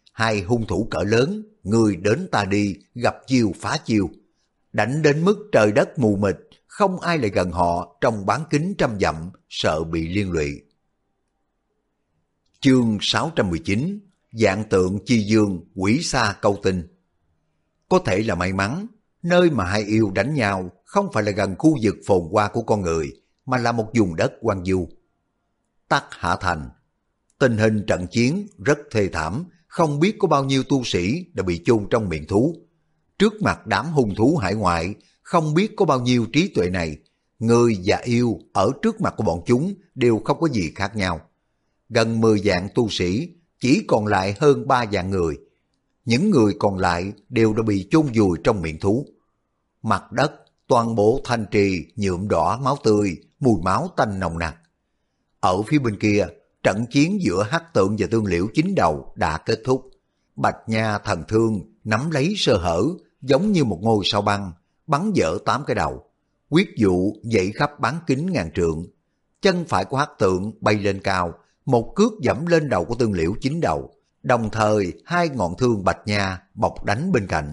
2 hung thủ cỡ lớn, người đến ta đi, gặp chiêu phá chiêu. Đánh đến mức trời đất mù mịt, không ai lại gần họ trong bán kính 100 dặm, sợ bị liên lụy. Chương 619, Vạn tượng chi dương, quỷ xa câu tinh. Có thể là may mắn, nơi mà hai yêu đánh nhau không phải là gần khu vực phồn hoa của con người, mà là một vùng đất hoang vu. Tắc Hạ Thành. Tình hình trận chiến rất thê thảm, không biết có bao nhiêu tu sĩ đã bị chôn trong miệng thú. Trước mặt đám hung thú hải ngoại, không biết có bao nhiêu trí tuệ này, người và yêu ở trước mặt của bọn chúng đều không có gì khác nhau. Gần 10 vạn tu sĩ, chỉ còn lại hơn 3 vạn người. Những người còn lại đều đã bị chôn vùi trong miệng thú. Mặt đất, toàn bộ thanh trì nhuộm đỏ máu tươi, mùi máu tanh nồng nặc. Ở phía bên kia, trận chiến giữa Hắc Tượng và Tương Liễu Chín Đầu đã kết thúc. Bạch Nha Thần Thương nắm lấy sơ hở, giống như một ngôi sao băng, bắn vỡ 8 cái đầu. Quyết dụ dậy khắp bán kính ngàn trượng. Chân phải của Hắc Tượng bay lên cao, một cước dẫm lên đầu của Tương Liễu Chín Đầu. Đồng thời 2 ngọn thương Bạch Nha bọc đánh bên cạnh.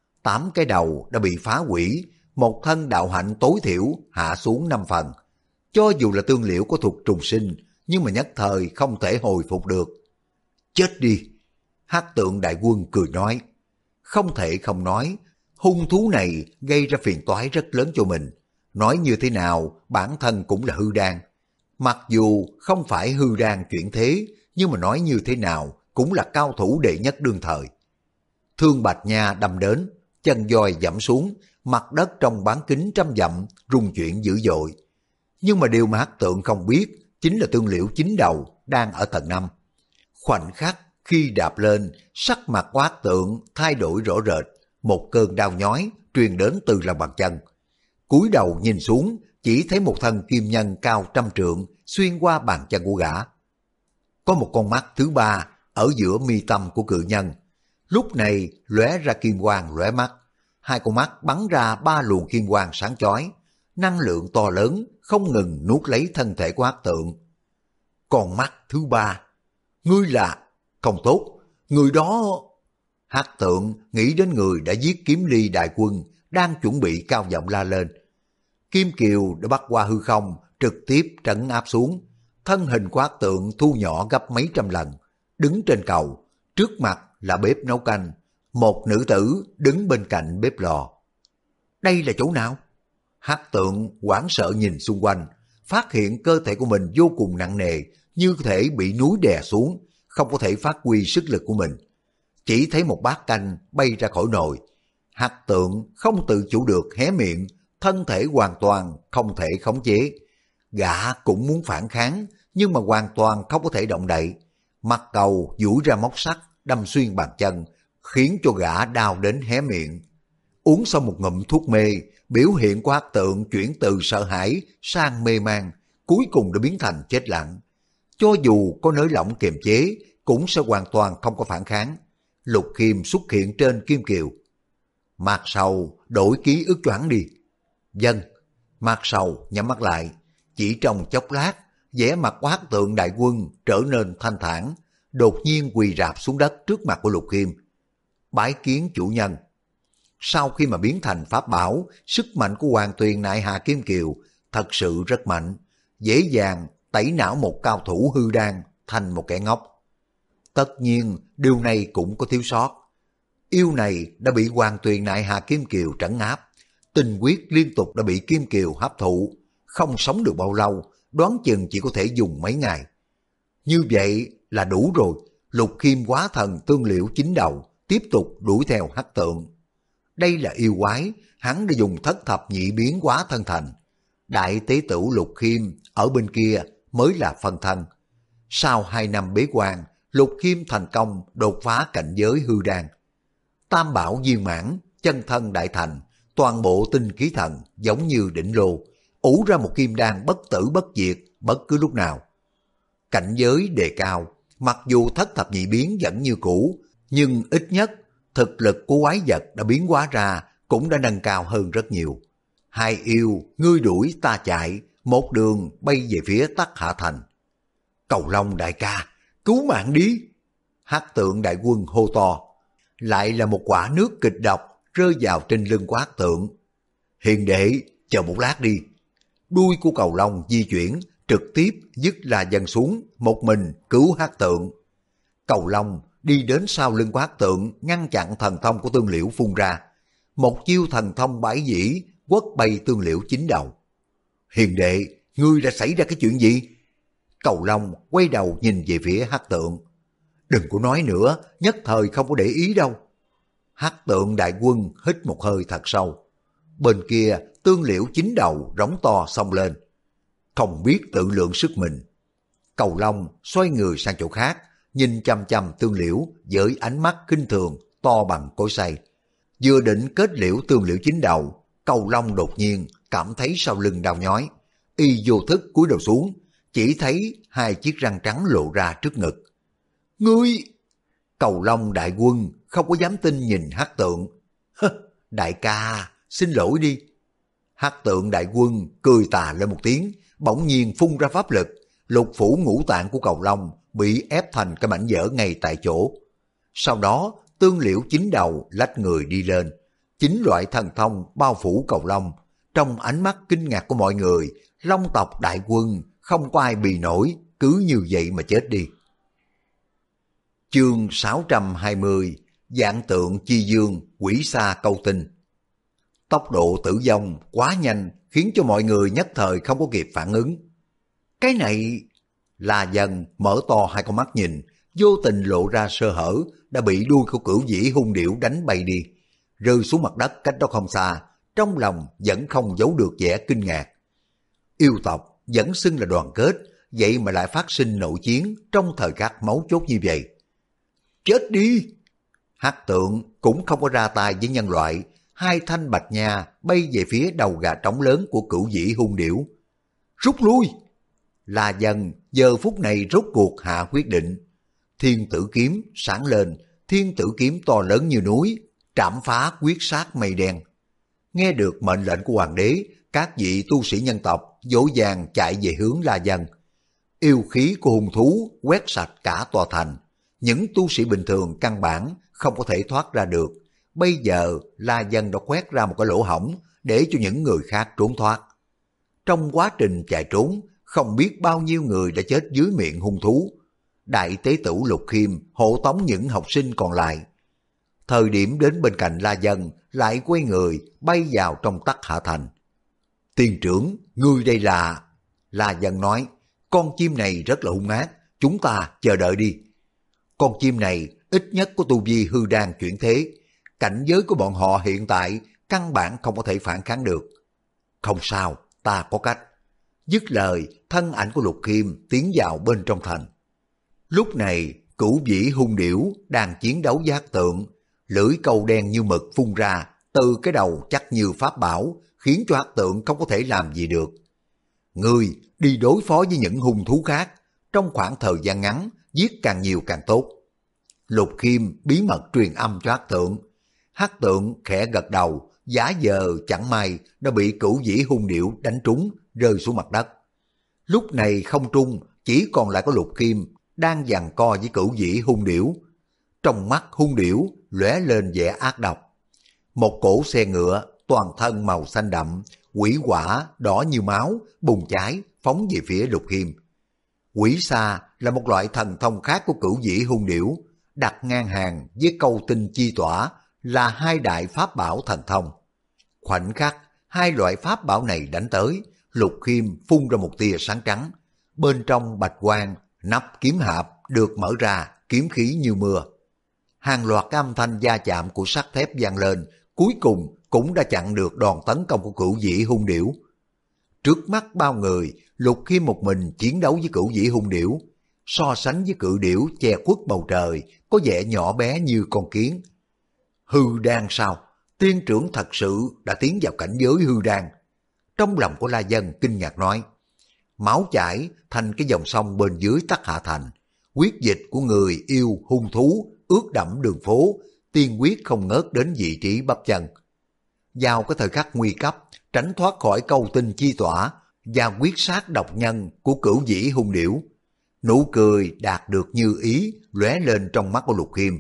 8 cái đầu đã bị phá hủy, một thân đạo hạnh tối thiểu hạ xuống 5 phần. Cho dù là Tương Liễu có thuật trùng sinh, nhưng mà nhất thời không thể hồi phục được. Chết đi! Hắc Tượng đại quân cười nói. Không thể không nói, hung thú này gây ra phiền toái rất lớn cho mình. Nói như thế nào, bản thân cũng là hư đan. Mặc dù không phải hư đan chuyển thế, nhưng mà nói như thế nào cũng là cao thủ đệ nhất đương thời. Thương Bạch Nha đâm đến, chân voi dẫm xuống, mặt đất trong bán kính trăm dặm rung chuyển dữ dội. Nhưng mà điều mà Hắc Tượng không biết chính là Tương Liễu Chín Đầu đang ở tầng 5. Khoảnh khắc khi đạp lên, sắc mặt của Hắc Tượng thay đổi rõ rệt, một cơn đau nhói truyền đến từ lòng bàn chân. Cúi đầu nhìn xuống, chỉ thấy một thân kim nhân cao 100 trượng xuyên qua bàn chân của gã. Có một con mắt thứ ba ở giữa mi tâm của cự nhân. Lúc này lóe ra kim quang lóe mắt, 2 con mắt bắn ra 3 luồng kim quang sáng chói, năng lượng to lớn không ngừng nuốt lấy thân thể của Hắc Tượng. Con mắt thứ ba, ngươi là... Không tốt, người đó... Hắc Tượng nghĩ đến người đã giết Kiếm Ly đại quân, đang chuẩn bị cao giọng la lên. Kim Kiều đã bắt qua hư không, trực tiếp trấn áp xuống. Thân hình của Hắc Tượng thu nhỏ gấp mấy trăm lần, đứng trên cầu, trước mặt là bếp nấu canh, một nữ tử đứng bên cạnh bếp lò. Đây là chỗ nào? Hắc Tượng hoảng sợ nhìn xung quanh, phát hiện cơ thể của mình vô cùng nặng nề, như thể bị núi đè xuống, không có thể phát huy sức lực của mình. Chỉ thấy một bát canh bay ra khỏi nồi. Hắc Tượng không tự chủ được hé miệng, thân thể hoàn toàn không thể khống chế. Gã cũng muốn phản kháng, nhưng mà hoàn toàn không có thể động đậy. Mặt cầu duỗi ra móc sắt, đâm xuyên bàn chân, khiến cho gã đau đến hé miệng. Uống xong một ngụm thuốc mê, biểu hiện của Hắc Tượng chuyển từ sợ hãi sang mê man, cuối cùng đã biến thành chết lặng. Cho dù có nới lỏng kiềm chế, cũng sẽ hoàn toàn không có phản kháng. Lục Khiêm xuất hiện trên kim kiều. Mạc Sầu đổi ký ức cho hắn đi. Vâng. Mạc Sầu nhắm mắt lại. Chỉ trong chốc lát, vẻ mặt của Hắc Tượng đại quân trở nên thanh thản, đột nhiên quỳ rạp xuống đất trước mặt của Lục Khiêm. Bái kiến chủ nhân. Sau khi mà biến thành pháp bảo, sức mạnh của Hoàng Tuyền Nại Hà Kim Kiều thật sự rất mạnh, dễ dàng tẩy não một cao thủ hư đan thành một kẻ ngốc. Tất nhiên, điều này cũng có thiếu sót. Yêu này đã bị Hoàng Tuyền Nại Hà Kim Kiều trấn áp, tình quyết liên tục đã bị Kim Kiều hấp thụ, không sống được bao lâu, đoán chừng chỉ có thể dùng mấy ngày. Như vậy là đủ rồi. Lục Khiêm hóa thần Tương Liễu Chín Đầu tiếp tục đuổi theo Hắc Tượng. Đây là yêu quái, hắn đã dùng thất thập nhị biến hóa thân thành. Đại tế tử Lục Khiêm ở bên kia mới là phân thân. Sau 2 năm bế quan, Lục Khiêm thành công đột phá cảnh giới hư đan. Tam bảo viên mãn, chân thân đại thành, toàn bộ tinh khí thần giống như đỉnh lô, ủ ra một kim đan bất tử bất diệt bất cứ lúc nào. Cảnh giới đề cao, mặc dù thất thập nhị biến vẫn như cũ, nhưng ít nhất thực lực của quái vật đã biến hóa ra cũng đã nâng cao hơn rất nhiều. Hai yêu, ngươi đuổi ta chạy, một đường bay về phía Tắc Hạ Thành. Cầu Long đại ca, cứu mạng đi! Hắc Tượng đại quân hô to. Lại là một quả nước kịch độc rơi vào trên lưng của Hắc Tượng. Hiền đệ, chờ một lát đi. Đuôi của Cầu Long di chuyển, trực tiếp dứt là dần xuống, một mình cứu Hắc Tượng. Cầu Long đi đến sau lưng của Hắc Tượng ngăn chặn thần thông của Tương Liễu phun ra. Một chiêu thần thông bãi dĩ quất bay Tương Liễu chín đầu. Hiền đệ, ngươi đã xảy ra cái chuyện gì? Cầu Long quay đầu nhìn về phía Hắc Tượng. Đừng có nói nữa, nhất thời không có để ý đâu. Hắc Tượng đại quân hít một hơi thật sâu. Bên kia Tương Liễu chín đầu rống to xông lên. Không biết tự lượng sức mình. Cầu Long xoay người sang chỗ khác, nhìn chăm chăm Tương Liễu với ánh mắt khinh thường to bằng cối xay. Vừa định kết liễu Tương Liễu chín đầu, Cầu Long đột nhiên cảm thấy sau lưng đau nhói. Y vô thức cúi đầu xuống, chỉ thấy hai chiếc răng trắng lộ ra trước ngực. Ngươi! Cầu Long đại quân không có dám tin nhìn Hắc Tượng. Đại ca, xin lỗi đi. Hắc Tượng đại quân cười tà lên một tiếng, bỗng nhiên phun ra pháp lực. Lục phủ ngũ tạng của Cầu Long bị ép thành cái mảnh vỡ ngay tại chỗ. Sau đó Tương Liễu chín đầu lách người đi lên. Chín loại thần thông bao phủ Cầu Long. Trong ánh mắt kinh ngạc của mọi người, Long tộc đại quân không có ai bì nổi, cứ như vậy mà chết đi. Chương 620 Vạn tượng chi dương, quỷ xa câu tinh. Tốc độ tử vong quá nhanh khiến cho mọi người nhất thời không có kịp phản ứng. Cái này là dần mở to hai con mắt nhìn, vô tình lộ ra sơ hở, đã bị đuôi của Cửu Vĩ hung điểu đánh bay đi, rơi xuống mặt đất cách đó không xa, trong lòng vẫn không giấu được vẻ kinh ngạc. Yêu tộc vẫn xưng là đoàn kết, vậy mà lại phát sinh nội chiến trong thời khắc máu chốt như vậy. Chết đi! Hắc Tượng cũng không có ra tay với nhân loại, hai thanh bạch nha bay về phía đầu gà trống lớn của Cửu Vĩ hung điểu. Rút lui! La Dân giờ phút này rốt cuộc hạ quyết định. Thiên tử kiếm sáng lên, thiên tử kiếm to lớn như núi, trảm phá quyết sát mây đen. Nghe được mệnh lệnh của hoàng đế, các vị tu sĩ nhân tộc dỗ dàng chạy về hướng La Dân. Yêu khí của hung thú quét sạch cả tòa thành. Những tu sĩ bình thường căn bản không có thể thoát ra được. Bây giờ La Dân đã khoét ra một cái lỗ hổng để cho những người khác trốn thoát. Trong quá trình chạy trốn, không biết bao nhiêu người đã chết dưới miệng hung thú. Đại tế tử Lục Khiêm hộ tống những học sinh còn lại. Thời điểm đến bên cạnh La Dân lại quay người bay vào trong Tắc Hạ Thành. Tiên trưởng, ngươi đây là... La Dân nói, con chim này rất là hung ác, chúng ta chờ đợi đi. Con chim này ít nhất có tu vi hư đan chuyển thế, cảnh giới của bọn họ hiện tại căn bản không có thể phản kháng được. Không sao, ta có cách. Dứt lời, thân ảnh của Lục Khiêm tiến vào bên trong thành. Lúc này, Cửu Vĩ hung điểu đang chiến đấu với Hắc Tượng, lưỡi câu đen như mực phun ra từ cái đầu chắc như pháp bảo, khiến cho Hắc Tượng không có thể làm gì được. Ngươi đi đối phó với những hung thú khác, trong khoảng thời gian ngắn, giết càng nhiều càng tốt. Lục Khiêm bí mật truyền âm cho Hắc Tượng. Hắc Tượng khẽ gật đầu, giả vờ chẳng may đã bị Cửu Vĩ hung điểu đánh trúng, rơi xuống mặt đất. Lúc này không trung chỉ còn lại có Lục Khiêm đang giằng co với Cửu Vĩ hung điểu. Trong mắt hung điểu lóe lên vẻ ác độc. Một cỗ xe ngựa toàn thân màu xanh đậm, quỷ quả đỏ như máu bùng cháy phóng về phía Lục Khiêm. Quỷ xa là một loại thần thông khác của Cửu Vĩ hung điểu, đặt ngang hàng với câu tinh chi tỏa là hai đại pháp bảo thần thông. Khoảnh khắc hai loại pháp bảo này đánh tới, Lục Khiêm phun ra một tia sáng trắng, bên trong bạch quang nắp kiếm hạp được mở ra, kiếm khí như mưa. Hàng loạt âm thanh va chạm của sắt thép vang lên, cuối cùng cũng đã chặn được đòn tấn công của Cửu Vĩ hung điểu. Trước mắt bao người, Lục Khiêm một mình chiến đấu với Cửu Vĩ hung điểu. So sánh với cự điểu che khuất bầu trời, có vẻ nhỏ bé như con kiến. Hư đan sao? Tiên trưởng thật sự đã tiến vào cảnh giới hư đan. Trong lòng của La Dân kinh ngạc nói, máu chảy thành cái dòng sông bên dưới Tắc Hạ Thành. Huyết dịch của người yêu hung thú ướt đẫm đường phố, tiên huyết không ngớt đến vị trí bắp chân. Vào cái thời khắc nguy cấp, tránh thoát khỏi câu tinh chi tỏa và quyết sát độc nhân của Cửu Vĩ hung điểu. Nụ cười đạt được như ý lóe lên trong mắt của Lục Khiêm.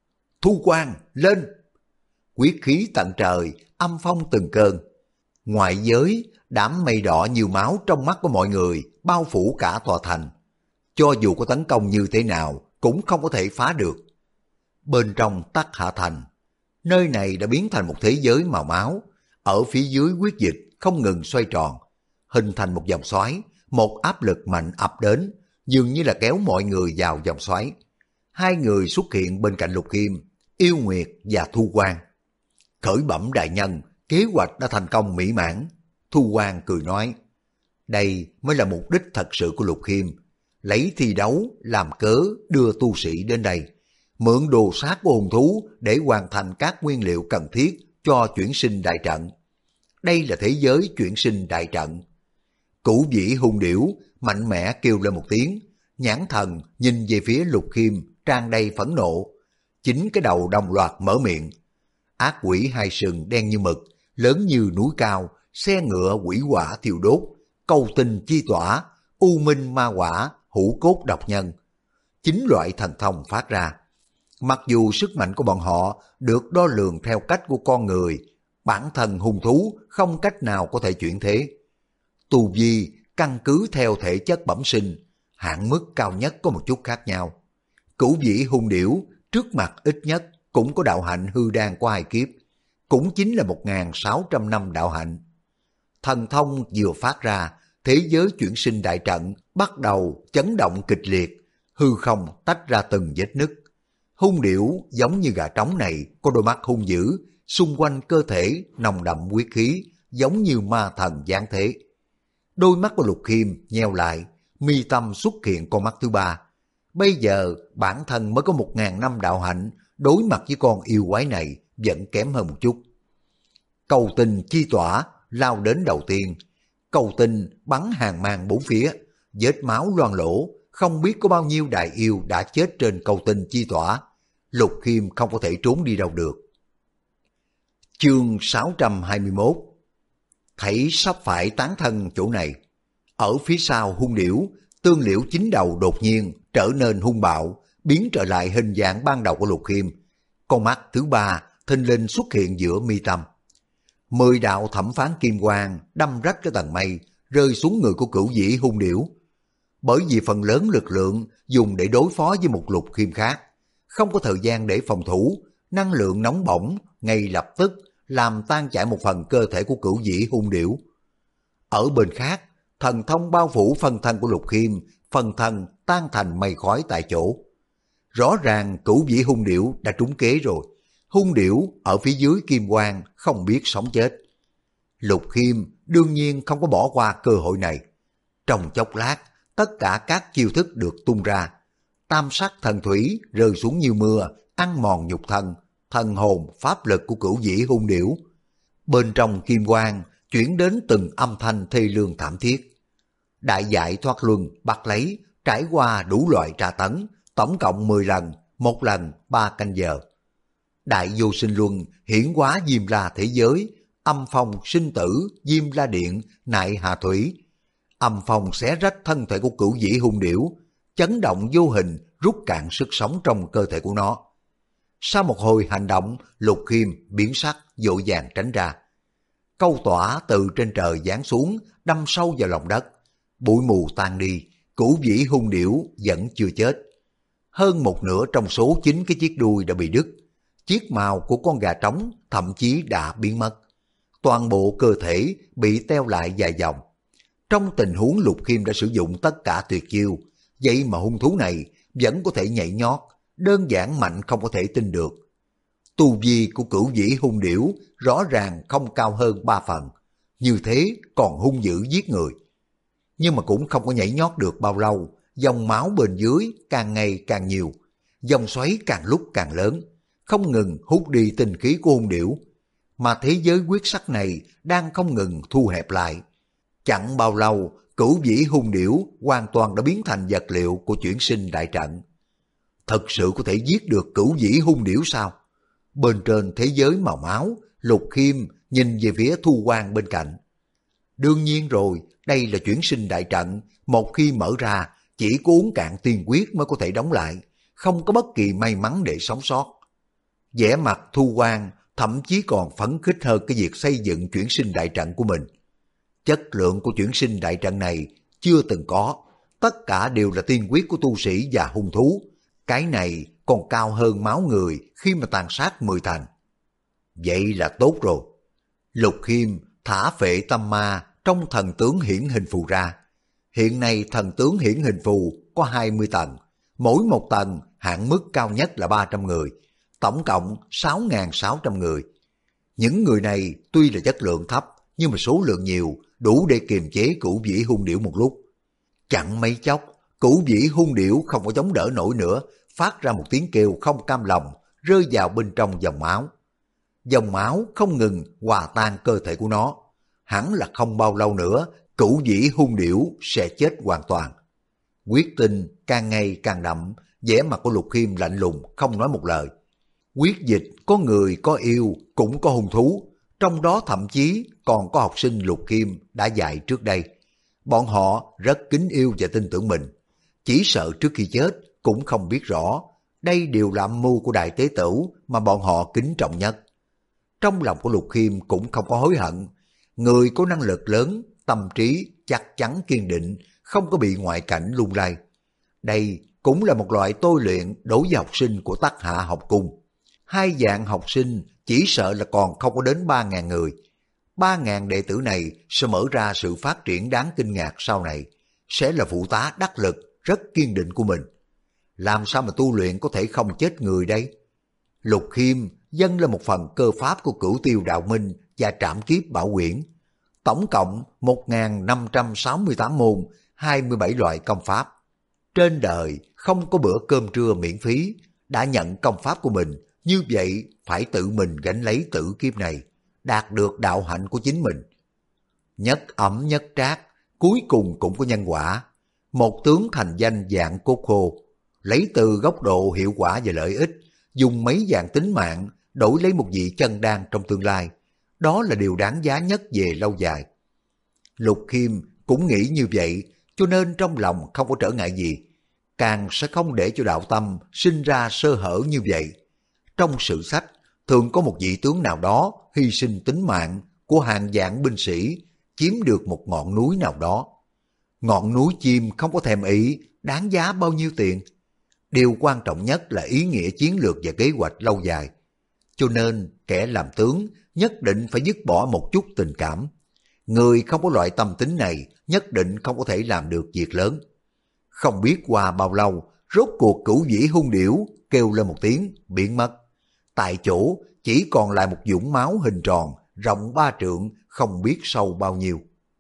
Thu quang lên! Quyết khí tận trời, âm phong từng cơn. Ngoại giới, đám mây đỏ như máu trong mắt của mọi người bao phủ cả tòa thành. Cho dù có tấn công như thế nào cũng không có thể phá được. Bên trong Tắc Hạ Thành, nơi này đã biến thành một thế giới màu máu. Ở phía dưới huyết dịch không ngừng xoay tròn, hình thành một vòng xoáy, một áp lực mạnh ập đến, dường như là kéo mọi người vào vòng xoáy. Hai người xuất hiện bên cạnh Lục Khiêm, Yêu Nguyệt và Thu Quang. Khởi bẩm đại nhân, kế hoạch đã thành công mỹ mãn. Thu Quang cười nói, đây mới là mục đích thật sự của Lục Khiêm, lấy thi đấu làm cớ đưa tu sĩ đến đây, mượn đồ sát của hung thú để hoàn thành các nguyên liệu cần thiết cho chuyển sinh đại trận. Đây là thế giới chuyển sinh đại trận. Cửu vĩ hung điểu mạnh mẽ kêu lên một tiếng, nhãn thần nhìn về phía Lục Khiêm tràn đầy phẫn nộ. Chính cái đầu đồng loạt mở miệng. Ác quỷ hai sừng đen như mực, lớn như núi cao, xe ngựa quỷ hỏa thiêu đốt, cầu tình chi tỏa, u minh ma hỏa, hữu cốt độc nhân. Chính loại thần thông phát ra. Mặc dù sức mạnh của bọn họ được đo lường theo cách của con người, bản thân hung thú không cách nào có thể chuyển thế. Tu vi căn cứ theo thể chất bẩm sinh, hạn mức cao nhất có một chút khác nhau. Cửu vĩ hung điểu trước mặt ít nhất cũng có đạo hạnh hư đan của 2 kiếp, cũng chính là 1.600 năm đạo hạnh. Thần thông vừa phát ra, thế giới chuyển sinh đại trận bắt đầu chấn động kịch liệt, hư không tách ra từng vết nứt. Hung điểu giống như gà trống này có đôi mắt hung dữ, xung quanh cơ thể nồng đậm huyết khí, giống như ma thần giáng thế. Đôi mắt của Lục Khiêm nheo lại, mi tâm xuất hiện con mắt thứ ba. Bây giờ bản thân mới có 1.000 năm đạo hạnh, đối mặt với con yêu quái này vẫn kém hơn một chút. Cầu tình chi tỏa lao đến đầu tiên. Cầu tình bắn hàng mang bốn phía, vết máu loang lổ, không biết có bao nhiêu đại yêu đã chết trên cầu tình chi tỏa. Lục Khiêm không có thể trốn đi đâu được. Chương 621. Thấy sắp phải tán thân chỗ này. Ở phía sau hung điểu, Tương Liễu chính đầu đột nhiên trở nên hung bạo, biến trở lại hình dạng ban đầu của Lục Khiêm. Con mắt thứ ba thình lình xuất hiện giữa mi tâm. 10 đạo thẩm phán kim quang đâm rách cái tầng mây, rơi xuống người của Cửu vĩ hung điểu. Bởi vì phần lớn lực lượng dùng để đối phó với một Lục Khiêm khác, không có thời gian để phòng thủ, năng lượng nóng bỏng ngay lập tức làm tan chảy một phần cơ thể của Cửu vĩ hung điểu. Ở bên khác, thần thông bao phủ phân thân của Lục Khiêm, phân thân tan thành mây khói tại chỗ. Rõ ràng Cửu vĩ hung điểu đã trúng kế rồi. Hung điểu ở phía dưới kim quang không biết sống chết. Lục Khiêm đương nhiên không có bỏ qua cơ hội này. Trong chốc lát, tất cả các chiêu thức được tung ra. Tam sắc thần thủy rơi xuống như mưa, ăn mòn nhục thân, thần hồn, pháp lực của Cửu vĩ hung điểu. Bên trong kim quang chuyển đến từng âm thanh thê lương thảm thiết. Đại dại thoát luân bắt lấy, trải qua đủ loại tra tấn, tổng cộng 10 lần, một lần 3 canh giờ. Đại vô sinh luân hiển hóa Diêm La thế giới, âm phong sinh tử, Diêm La điện, nại hà thủy. Âm phong xé rách thân thể của Cửu vĩ hung điểu, chấn động vô hình rút cạn sức sống trong cơ thể của nó. Sau một hồi hành động, Lục Khiêm biến sắc vội vàng tránh ra. Câu tỏa từ trên trời giáng xuống, đâm sâu vào lòng đất. Bụi mù tan đi, Cửu vĩ hung điểu vẫn chưa chết. Hơn một nửa trong số 9 cái chiếc đuôi đã bị đứt. Chiếc mào của con gà trống thậm chí đã biến mất. Toàn bộ cơ thể bị teo lại dài vòng. Trong tình huống Lục Khiêm đã sử dụng tất cả tuyệt chiêu, vậy mà hung thú này vẫn có thể nhảy nhót, đơn giản mạnh không có thể tin được. Tu vi của Cửu vĩ hung điểu rõ ràng không cao hơn 3 phần, như thế còn hung dữ giết người. Nhưng mà cũng không có nhảy nhót được bao lâu, dòng máu bên dưới càng ngày càng nhiều, dòng xoáy càng lúc càng lớn, không ngừng hút đi tinh khí của hung điểu, mà thế giới huyết sắc này đang không ngừng thu hẹp lại. Chẳng bao lâu, Cửu vĩ hung điểu hoàn toàn đã biến thành vật liệu của chuyển sinh đại trận. Thật sự có thể giết được Cửu vĩ hung điểu sao? Bên trên thế giới màu máu, Lục Khiêm nhìn về phía Thu Quang bên cạnh. Đương nhiên rồi, đây là chuyển sinh đại trận, một khi mở ra, chỉ có uống cạn tiên quyết mới có thể đóng lại, không có bất kỳ may mắn để sống sót. Vẻ mặt Thu Quang thậm chí còn phấn khích hơn cái việc xây dựng chuyển sinh đại trận của mình. Chất lượng của chuyển sinh đại trận này chưa từng có, tất cả đều là tiên quyết của tu sĩ và hung thú. Cái này còn cao hơn máu người khi mà tàn sát 10 thành. Vậy là tốt rồi. Lục Khiêm thả phệ tâm ma trong thần tướng hiển hình phù ra. Hiện nay thần tướng hiển hình phù có 20 tầng, mỗi một tầng hạn mức cao nhất là 300 người, tổng cộng 6.600 người. Những người này tuy là chất lượng thấp, nhưng mà số lượng nhiều, đủ để kiềm chế Cửu Vĩ Hung Điểu một lúc. Chẳng mấy chốc, Cửu Vĩ Hung Điểu không có chống đỡ nổi nữa, phát ra một tiếng kêu không cam lòng, rơi vào bên trong dòng máu. Dòng máu không ngừng hòa tan cơ thể của nó. Hẳn là không bao lâu nữa, Cửu Vĩ Hung Điểu sẽ chết hoàn toàn. Quyết tinh càng ngày càng đậm, vẻ mặt của Lục Khiêm lạnh lùng, không nói một lời. Quyết dịch có người có yêu, cũng có hung thú, trong đó thậm chí còn có học sinh Lục Khiêm đã dạy trước đây. Bọn họ rất kính yêu và tin tưởng mình, chỉ sợ trước khi chết cũng không biết rõ đây đều là âm mưu của Đại Tế Tử mà bọn họ kính trọng nhất. Trong lòng của Lục Khiêm cũng không có hối hận, người có năng lực lớn, tâm trí chắc chắn kiên định, không có bị ngoại cảnh lung lay. Đây cũng là một loại tôi luyện đối với học sinh của Tắc Hạ học cung. 2 vạn học sinh chỉ sợ là còn không có đến 3.000 người. 3.000 đệ tử này sẽ mở ra sự phát triển đáng kinh ngạc sau này, sẽ là phụ tá đắc lực, rất kiên định của mình. Làm sao mà tu luyện có thể không chết người đây? Lục Khiêm dâng lên một phần cơ pháp của Cửu Tiêu Đạo Minh và Trảm Kiếp Bảo Quyển. Tổng cộng 1.568 môn, 27 loại công pháp. Trên đời không có bữa cơm trưa miễn phí, đã nhận công pháp của mình, như vậy phải tự mình gánh lấy tử kiếp này, đạt được đạo hạnh của chính mình. Nhất ẩm nhất trác, cuối cùng cũng có nhân quả. Một tướng thành danh dạng cốt khô, lấy từ góc độ hiệu quả và lợi ích, dùng mấy vạn tính mạng đổi lấy một vị chân đan trong tương lai. Đó là điều đáng giá nhất về lâu dài. Lục Khiêm cũng nghĩ như vậy, cho nên trong lòng không có trở ngại gì, càng sẽ không để cho đạo tâm sinh ra sơ hở như vậy. Trong sử sách, thường có một vị tướng nào đó hy sinh tính mạng của hàng vạn binh sĩ, chiếm được một ngọn núi nào đó. Ngọn núi chim không có thèm ý, đáng giá bao nhiêu tiền. Điều quan trọng nhất là ý nghĩa chiến lược và kế hoạch lâu dài. Cho nên, kẻ làm tướng nhất định phải dứt bỏ một chút tình cảm. Người không có loại tâm tính này nhất định không có thể làm được việc lớn. Không biết qua bao lâu, rốt cuộc Cửu Vĩ Hung Điểu kêu lên một tiếng, biến mất. Tại chỗ chỉ còn lại một vũng máu hình tròn, rộng 3 trượng, không biết sâu bao nhiêu.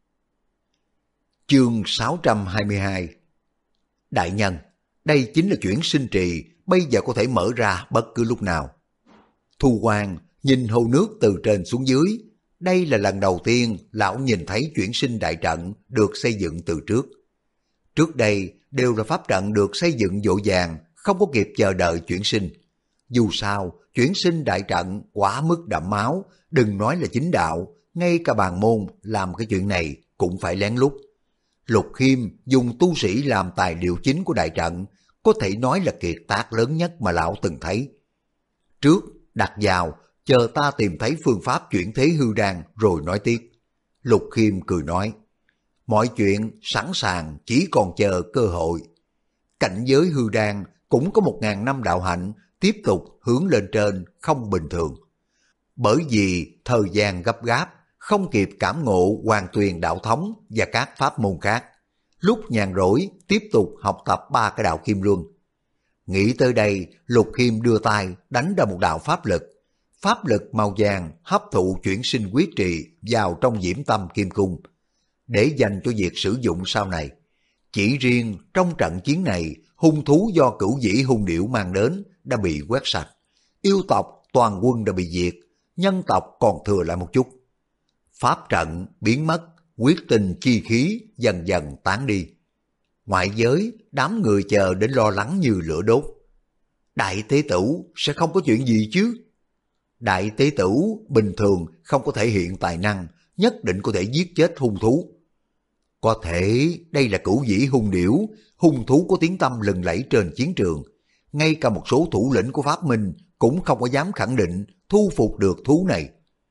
Chương 622. Đại nhân, đây chính là chuyển sinh trì, bây giờ có thể mở ra bất cứ lúc nào. Thu Quang nhìn hồ nước từ trên xuống dưới. Đây là lần đầu tiên lão nhìn thấy chuyển sinh đại trận được xây dựng từ trước. Trước đây đều là pháp trận được xây dựng vội vàng, không có kịp chờ đợi chuyển sinh. Dù sao, chuyển sinh đại trận quá mức đậm máu, đừng nói là chính đạo, ngay cả bàn môn làm cái chuyện này cũng phải lén lút. Lục Khiêm dùng tu sĩ làm tài liệu chính của đại trận, có thể nói là kiệt tác lớn nhất mà lão từng thấy. Trước đặt vào, chờ ta tìm thấy phương pháp chuyển thế hư đan rồi nói tiếp. Lục Khiêm cười nói, mọi chuyện sẵn sàng, chỉ còn chờ cơ hội. Cảnh giới hư đan cũng có 1.000 năm đạo hạnh, tiếp tục hướng lên trên không bình thường. Bởi vì thời gian gấp gáp, không kịp cảm ngộ Hoàng Tuyền đạo thống và các pháp môn khác. Lúc nhàn rỗi tiếp tục học tập 3 cái đạo Kim Luân. Nghĩ tới đây, Lục Khiêm đưa tay đánh ra một đạo pháp lực. Pháp lực màu vàng hấp thụ chuyển sinh quyết trì vào trong Diễm Tâm Kim Cung, để dành cho việc sử dụng sau này. Chỉ riêng trong trận chiến này, hung thú do Cửu Vĩ Hung Điểu mang đến đã bị quét sạch. Yêu tộc toàn quân đã bị diệt, nhân tộc còn thừa lại một chút. Pháp trận biến mất, quyết tinh chi khí dần dần tán đi. Ngoại giới, đám người chờ đến lo lắng như lửa đốt. Đại Tế Tử sẽ không có chuyện gì chứ? Đại Tế Tử bình thường không có thể hiện tài năng, nhất định có thể giết chết hung thú. Có thể đây là Cửu Vĩ Hung Điểu, hung thú có tiếng tăm lừng lẫy trên chiến trường. Ngay cả một số thủ lĩnh của Pháp Minh cũng không có dám khẳng định thu phục được thú này.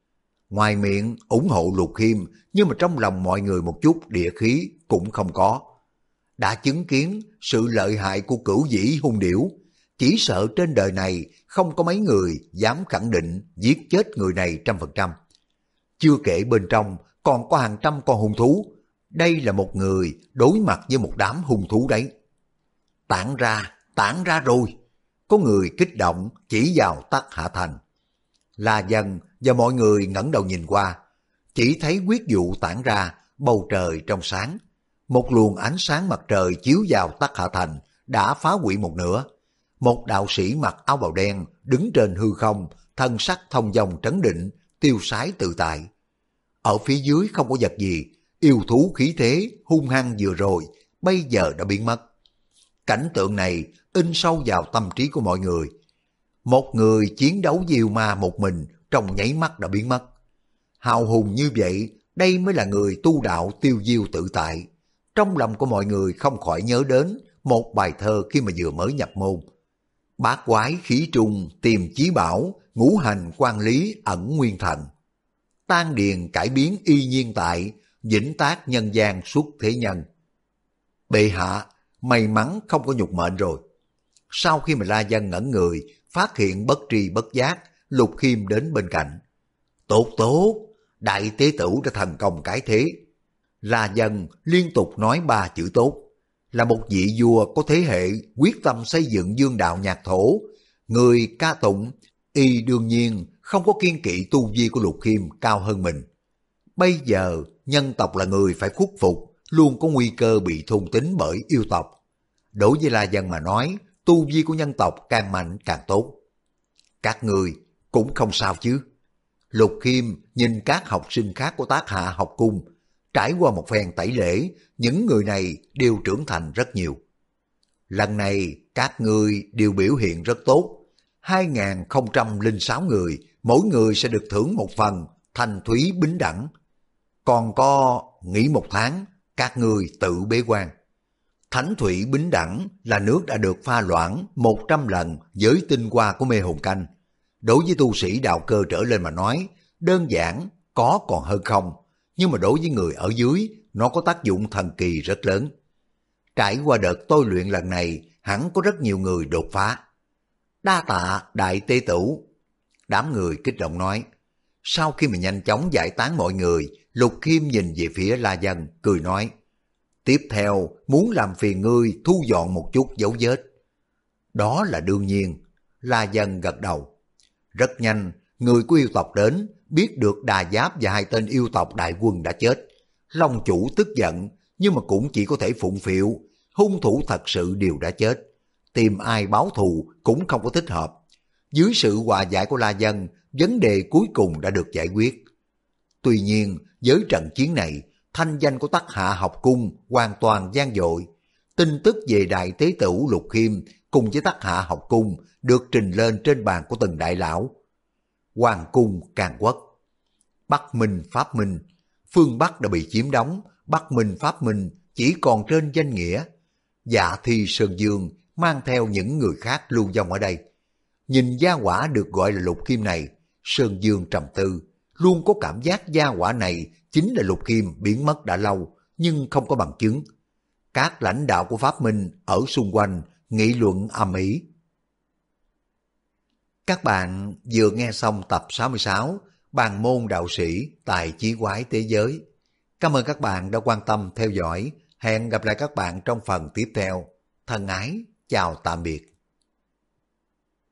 Ngoài miệng ủng hộ Lục Khiêm, nhưng mà trong lòng mọi người một chút địa khí cũng không có. Đã chứng kiến sự lợi hại của Cửu Vĩ Hung Điểu, chỉ sợ trên đời này không có mấy người dám khẳng định giết chết người này 100%. Chưa kể bên trong còn có hàng trăm con hung thú. Đây là một người đối mặt với một đám hung thú đấy. Tản ra rồi. Có người kích động chỉ vào Tắc Hạ Thành. La Dân và mọi người ngẩng đầu nhìn qua, chỉ thấy huyết vụ tản ra, bầu trời trong sáng. Một luồng ánh sáng mặt trời chiếu vào Tắc Hạ Thành đã phá hủy một nửa. Một đạo sĩ mặc áo bào đen đứng trên hư không, thân sắc thông dong trấn định, tiêu sái tự tại. Ở phía dưới không có vật gì, yêu thú khí thế hung hăng vừa rồi bây giờ đã biến mất. Cảnh tượng này in sâu vào tâm trí của mọi người. Một người chiến đấu với yêu ma một mình trong nháy mắt đã biến mất. Hào hùng như vậy, đây mới là người tu đạo tiêu diêu tự tại. Trong lòng của mọi người không khỏi nhớ đến một bài thơ khi mà vừa mới nhập môn. Bát quái khí trung tìm chí bảo, ngũ hành quan lý ẩn nguyên thần. Tan điền cải biến y nhiên tại, vĩnh tác nhân gian xuất thế nhân. Bệ hạ, may mắn không có nhục mệnh rồi. Sau khi mà La Dân ngẩn người, phát hiện bất tri bất giác, Lục Khiêm đến bên cạnh. Tốt, đại tế tử đã thành công cái thế. La Dân liên tục nói 3 chữ tốt. Là một vị vua có thế hệ quyết tâm xây dựng dương đạo nhạc thổ, người ca tụng, y đương nhiên không có kiên kỵ tu vi của Lục Khiêm cao hơn mình. Bây giờ nhân tộc là người phải khuất phục, luôn có nguy cơ bị thôn tính bởi yêu tộc. Đối với La Dân mà nói, tu vi của nhân tộc càng mạnh càng tốt. Các người cũng không sao chứ. Lục Khiêm nhìn các học sinh khác của Tác Hạ học cung, trải qua một phen tẩy lễ, những người này đều trưởng thành rất nhiều. Lần này các ngươi đều biểu hiện rất tốt. 2006 người, mỗi người sẽ được thưởng một phần thanh thúy bính đẳng. Còn có nghỉ 1 tháng, các ngươi tự bế quan. Thánh thủy bính đẳng là nước đã được pha loãng 100 lần với tinh hoa của mê hồn canh. Đối với tu sĩ đạo cơ trở lên mà nói, đơn giản có còn hơn không, nhưng mà đối với người ở dưới, nó có tác dụng thần kỳ rất lớn. Trải qua đợt tôi luyện lần này, hẳn có rất nhiều người đột phá. Đa tạ đại tế tử. Đám người kích động nói. Sau khi mà nhanh chóng giải tán mọi người, Lục Khiêm nhìn về phía La Dân, cười nói. Tiếp theo, muốn làm phiền ngươi thu dọn một chút dấu vết. Đó là đương nhiên. La Dân gật đầu. Rất nhanh, người của yêu tộc đến, biết được Đà Giáp và 2 tên yêu tộc đại quân đã chết. Long chủ tức giận, nhưng mà cũng chỉ có thể phụng phịu. Hung thủ thật sự đều đã chết. Tìm ai báo thù cũng không có thích hợp. Dưới sự hòa giải của La Dân, vấn đề cuối cùng đã được giải quyết. Tuy nhiên, với trận chiến này, thanh danh của Tắc Hạ học cung hoàn toàn vang dội. Tin tức về đại tế tử Lục Khiêm cùng với Tắc Hạ học cung được trình lên trên bàn của từng đại lão. Hoàng cung Càn Quốc. Bắc Minh Pháp Minh, phương Bắc đã bị chiếm đóng, Bắc Minh Pháp Minh chỉ còn trên danh nghĩa. Dạ Thi Sơn Dương mang theo những người khác lưu vong ở đây. Nhìn gia hỏa được gọi là Lục Khiêm này, Sơn Dương trầm tư, luôn có cảm giác gia hỏa này chính là Lục Khiêm biến mất đã lâu, nhưng không có bằng chứng. Các lãnh đạo của Pháp Minh ở xung quanh nghị luận ầm ĩ. Các bạn vừa nghe xong tập 66 Bàn môn đạo sĩ tài chí quái thế giới. Cảm ơn các bạn đã quan tâm theo dõi. Hẹn gặp lại các bạn trong phần tiếp theo. Thân ái, chào tạm biệt.